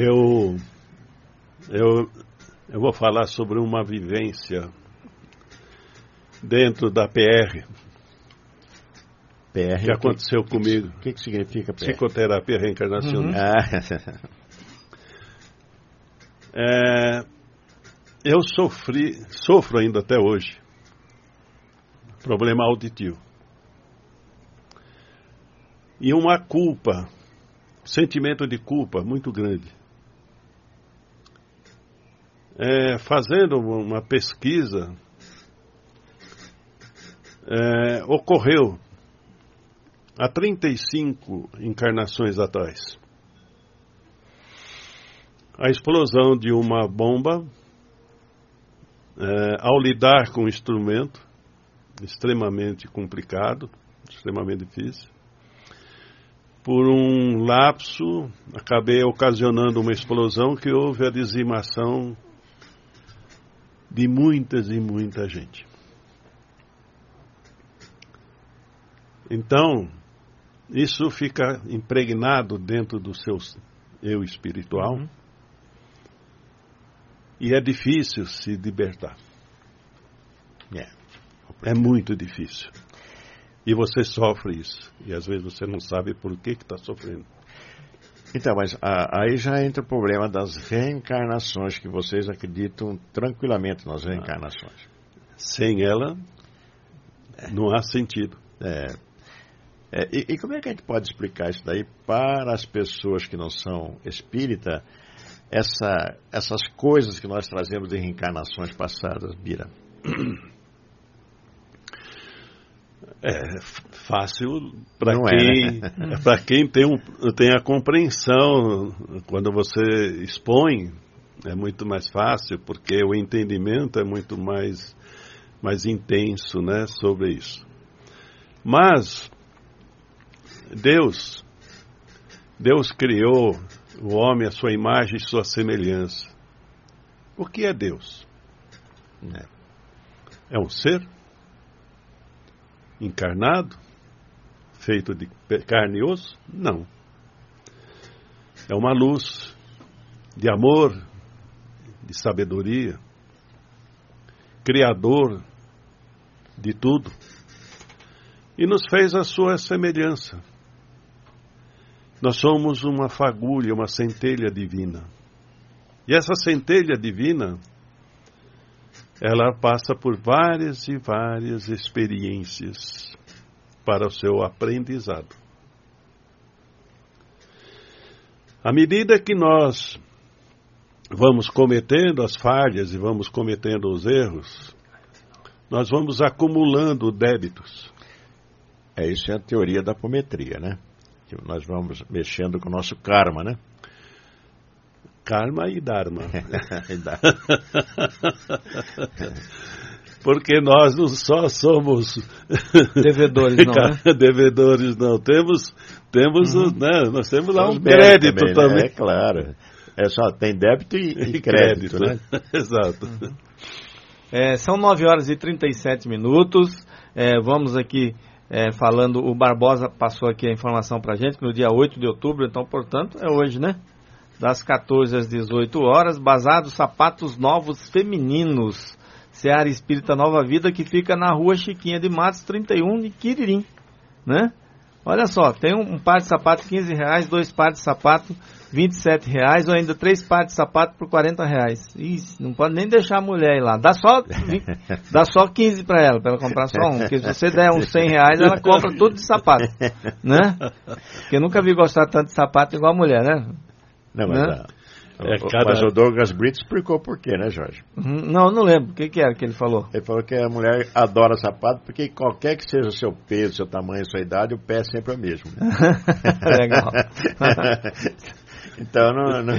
Eu vou falar sobre uma vivência dentro da PR. PR, que aconteceu comigo. O que significa PR? Psicoterapia reencarnacional. Eu sofro ainda até hoje, problema auditivo. E uma culpa, sentimento de culpa muito grande. Fazendo uma pesquisa, ocorreu há 35 encarnações atrás a explosão de uma bomba ao lidar com um instrumento extremamente complicado, extremamente difícil. Por um lapso, acabei ocasionando uma explosão que houve a dizimação de muitas e muita gente. Então, isso fica impregnado dentro do seu eu espiritual. E é difícil se libertar. É muito difícil. E você sofre isso. E às vezes você não sabe por que está sofrendo. Então, mas aí já entra o problema das reencarnações, que vocês acreditam tranquilamente nas reencarnações. Sem ela, não há sentido. E como é que a gente pode explicar isso daí para as pessoas que não são espírita, essas coisas que nós trazemos de reencarnações passadas, Bira? É fácil para quem, para quem tem a compreensão. Quando você expõe, é muito mais fácil, porque o entendimento é muito mais intenso, né, sobre isso. Mas Deus criou o homem à sua imagem e sua semelhança. O que é Deus? É um ser encarnado, feito de carne e osso? Não. É uma luz de amor, de sabedoria, criador de tudo, e nos fez a sua semelhança. Nós somos uma fagulha, uma centelha divina. E essa centelha divina, ela passa por várias e várias experiências para o seu aprendizado. À medida que nós vamos cometendo as falhas e vamos cometendo os erros, nós vamos acumulando débitos. Isso é a teoria da apometria, né? Que nós vamos mexendo com o nosso karma, né? Karma e Dharma. Porque nós não só somos devedores, não, né? Devedores, não. Temos né? Nós temos lá um crédito também. É claro. Tem débito e crédito, né? Exato. São 9 horas e 37 minutos. Vamos aqui falando, o Barbosa passou aqui a informação pra gente, que no dia 8 de outubro, então, portanto, é hoje, né? Das 14 às 18 horas, Bazar Sapatos Novos Femininos, Seara Espírita Nova Vida, que fica na rua Chiquinha de Matos, 31, de Quiririm, né? Olha só, tem um par de sapato R$15, 2 pares de sapato R$27, ou ainda 3 pares de sapato por R$40. Isso, não pode nem deixar a mulher ir lá. Dá só 15 para ela comprar só um. Porque se você der uns R$100, ela compra tudo de sapato, né? Porque eu nunca vi gostar tanto de sapato igual a mulher, né? Não, mas o Douglas Brito explicou por quê, né, Jorge? Não lembro. O que era que ele falou? Ele falou que a mulher adora sapato porque qualquer que seja o seu peso, seu tamanho, sua idade, o pé é sempre o mesmo. Legal. Então, não...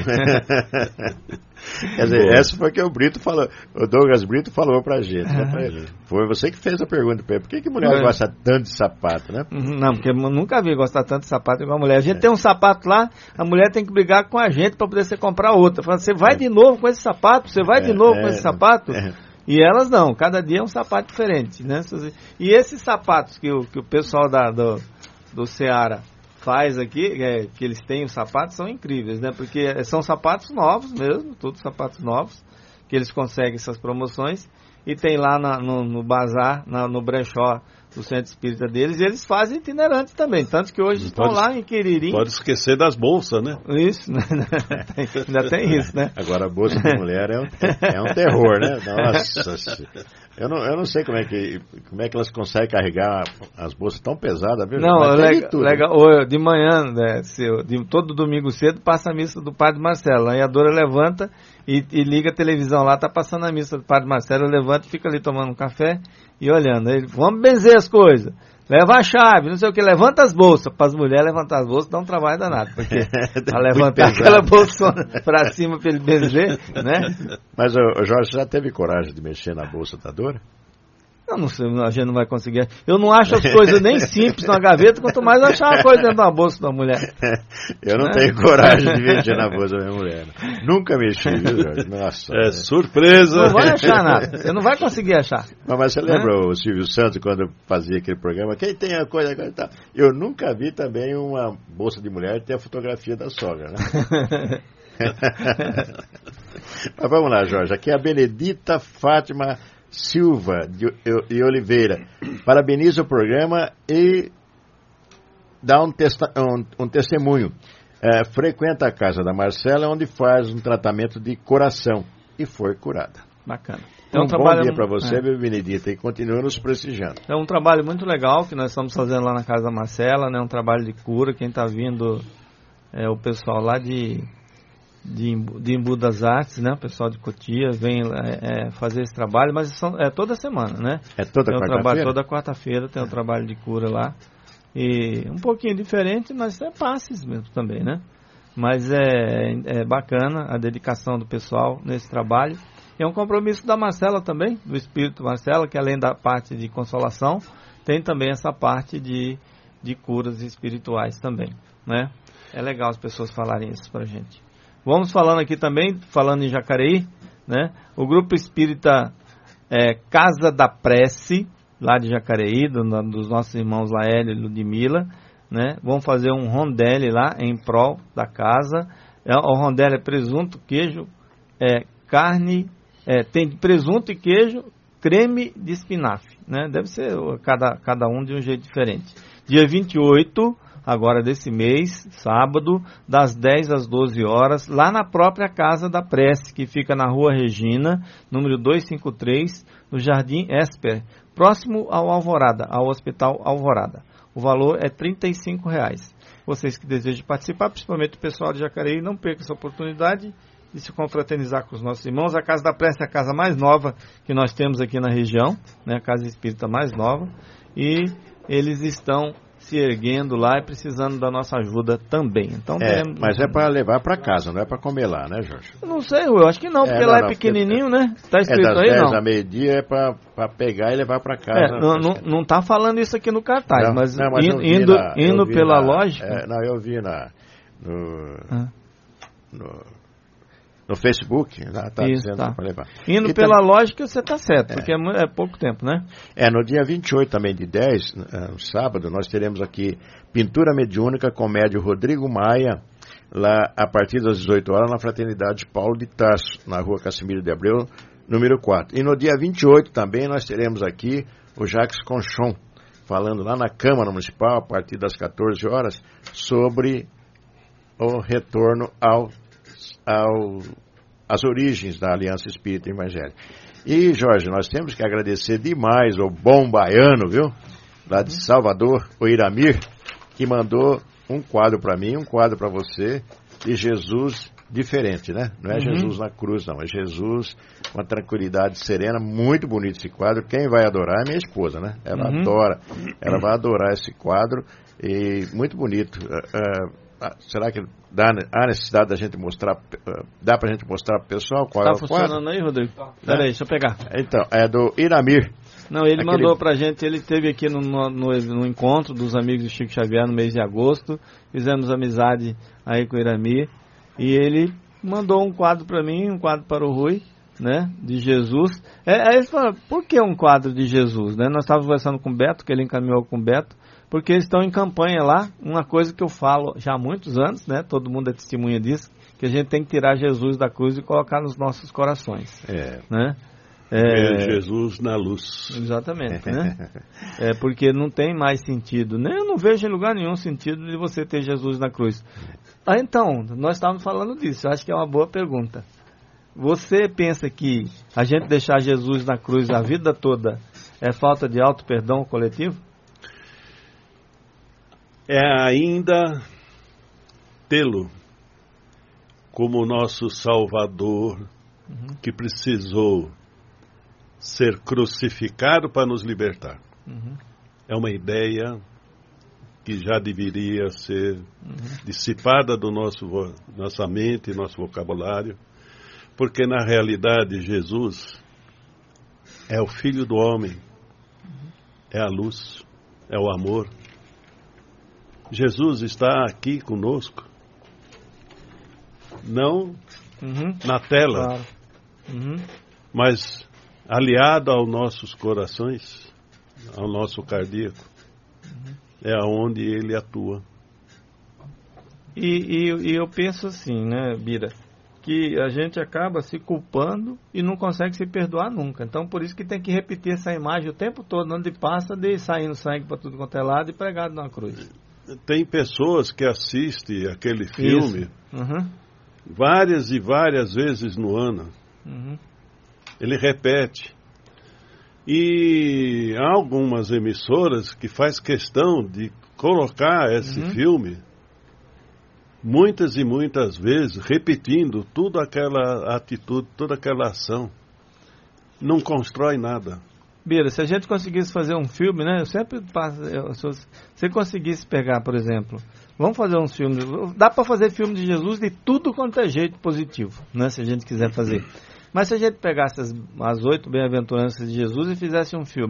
Quer dizer, essa foi que o Douglas Brito falou pra gente. Né? Foi você que fez a pergunta pra ele. Por que mulher gosta tanto de sapato, né? Não, porque eu nunca vi gostar tanto de sapato igual a mulher. A gente tem um sapato lá, a mulher tem que brigar com a gente pra poder você comprar outra. Fala, você vai de novo com esse sapato? Você vai de novo com esse sapato? E elas não, cada dia é um sapato diferente, né? E esses sapatos que o pessoal do Seara faz aqui, que eles têm os sapatos, são incríveis, né? Porque são sapatos novos mesmo, todos sapatos novos, que eles conseguem essas promoções, e tem lá no bazar, no brechó do centro espírita deles, e eles fazem itinerantes também, tanto que hoje estão lá em Quiririm. Pode esquecer das bolsas, né? Isso, ainda tem isso, né? Agora a bolsa de mulher é um terror, né? Nossa, eu não sei como é que elas conseguem carregar as bolsas tão pesadas, viu? Não, legal, de manhã, né, todo domingo cedo passa a missa do Padre Marcelo, aí a Dora levanta e liga a televisão lá, tá passando a missa do Padre Marcelo, levanta e fica ali tomando um café e olhando, aí, vamos benzer as coisas, leva a chave, não sei o que, levanta as bolsas, para as mulheres levantar as bolsas dá um trabalho danado, porque a levantar aquela bolsa para cima para ele benzer, né? Mas o Jorge, já teve coragem de mexer na bolsa da Dora? Eu não sei, a gente não vai conseguir. Eu não acho as coisas nem simples na gaveta, quanto mais achar a coisa dentro da bolsa da mulher. Eu não tenho coragem de mexer na bolsa da minha mulher. Nunca mexi, viu, Jorge? Nossa. Surpresa. Não vai achar nada. Você não vai conseguir achar. Mas você lembra o Silvio Santos, quando fazia aquele programa? Quem tem a coisa e tal? Eu nunca vi também uma bolsa de mulher ter a fotografia da sogra, né? Mas vamos lá, Jorge. Aqui é a Benedita Fátima Silva de Oliveira. Parabeniza o programa e dá um testemunho. Frequenta a casa da Marcela, onde faz um tratamento de coração e foi curada. Bacana. Bom dia para você, Benedita, e continua nos prestigiando. É um trabalho muito legal que nós estamos fazendo lá na casa da Marcela, né? Um trabalho de cura. Quem está vindo é o pessoal lá de Embu das Artes, né? O pessoal de Cotia vem fazer esse trabalho, mas toda semana, né? É toda quarta-feira? Toda quarta-feira tem um trabalho de cura lá. E um pouquinho diferente, mas é passes mesmo também, né? Mas é bacana a dedicação do pessoal nesse trabalho. É um compromisso da Marcela também, do Espírito Marcela, que além da parte de consolação, tem também essa parte de curas espirituais também, né? É legal as pessoas falarem isso pra gente. Vamos falando aqui também, falando em Jacareí, né? O grupo espírita Casa da Prece, lá de Jacareí, dos nossos irmãos Laélio e Ludmila, né? Vão fazer um rondelli lá em prol da casa. O rondelli é presunto, queijo, carne, tem presunto e queijo, creme de espinafre, né? Deve ser cada um de um jeito diferente. Dia 28... agora desse mês, sábado, das 10 às 12 horas, lá na própria Casa da Prece, que fica na Rua Regina, número 253, no Jardim Esper, próximo ao Alvorada, ao Hospital Alvorada. O valor é R$ 35,00. Vocês que desejam participar, principalmente o pessoal de Jacareí, não percam essa oportunidade de se confraternizar com os nossos irmãos. A Casa da Prece é a casa mais nova que nós temos aqui na região, né? A casa espírita mais nova, e eles estão se erguendo lá e precisando da nossa ajuda também. Então, mas é para levar para casa, não é para comer lá, né, Jorge? Eu não sei, eu acho que não, porque lá é pequenininho, né? Está escrito das aí, 10 a meio-dia é para pegar e levar para casa. Não está falando isso aqui no cartaz, mas indo pela lógica... eu vi no Facebook, está dizendo para levar. Indo pela lógica, você está certo, porque é pouco tempo, né? No dia 28 também de 10, no sábado, nós teremos aqui Pintura Mediúnica com o médium Rodrigo Maia, lá a partir das 18 horas, na Fraternidade Paulo de Tarso, na Rua Cassimiro de Abreu, número 4. E no dia 28 também nós teremos aqui o Jacques Conchon, falando lá na Câmara Municipal, a partir das 14 horas, sobre o retorno às origens da Aliança Espírita Evangélica. E, Jorge, nós temos que agradecer demais ao bom baiano, viu? Lá de Salvador, o Iramir, que mandou um quadro para mim, um quadro para você, de Jesus diferente, né? Não é Jesus na cruz, não. É Jesus com uma tranquilidade serena, muito bonito esse quadro. Quem vai adorar é minha esposa, né? Ela adora, ela vai adorar esse quadro e muito bonito. Será que há necessidade da gente mostrar, dá pra gente mostrar pro pessoal qual é o quadro? Tá funcionando aí, Rodrigo? Peraí, deixa eu pegar. Então, é do Iramir. Não, ele mandou pra gente, ele esteve aqui no encontro dos amigos do Chico Xavier no mês de agosto, fizemos amizade aí com o Iramir, e ele mandou um quadro pra mim, um quadro para o Rui, né, de Jesus. Aí ele falou, por que um quadro de Jesus, né? Nós estávamos conversando com o Beto, que ele encaminhou com o Beto, porque eles estão em campanha lá, uma coisa que eu falo já há muitos anos, né? Todo mundo é testemunha disso, que a gente tem que tirar Jesus da cruz e colocar nos nossos corações, né? Jesus na luz. Exatamente, né? Porque não tem mais sentido, né? Eu não vejo em lugar nenhum sentido de você ter Jesus na cruz. Então, nós estávamos falando disso, eu acho que é uma boa pergunta. Você pensa que a gente deixar Jesus na cruz a vida toda é falta de auto-perdão coletivo? É ainda tê-lo como nosso Salvador, que precisou ser crucificado para nos libertar. É uma ideia que já deveria ser dissipada do nossa mente, nosso vocabulário, porque na realidade Jesus é o Filho do homem, é a luz, é o amor. Jesus está aqui conosco, não na tela, claro. mas aliado aos nossos corações, ao nosso cardíaco. É aonde ele atua. E eu penso assim, né, Bira, que a gente acaba se culpando e não consegue se perdoar nunca. Então, por isso que tem que repetir essa imagem o tempo todo, onde passa, de saindo sangue para tudo quanto é lado e pregado na cruz. Tem pessoas que assistem aquele filme várias e várias vezes no ano. Ele repete. E há algumas emissoras que faz questão de colocar esse filme muitas e muitas vezes, repetindo toda aquela atitude, toda aquela ação. Não constrói nada. Bira, se a gente conseguisse fazer um filme, né? Eu sempre passo. Se conseguisse pegar, por exemplo, vamos fazer um filme. Dá para fazer filme de Jesus de tudo quanto é jeito positivo, né? Se a gente quiser fazer. Mas se a gente pegasse as 8 bem-aventuranças de Jesus e fizesse um filme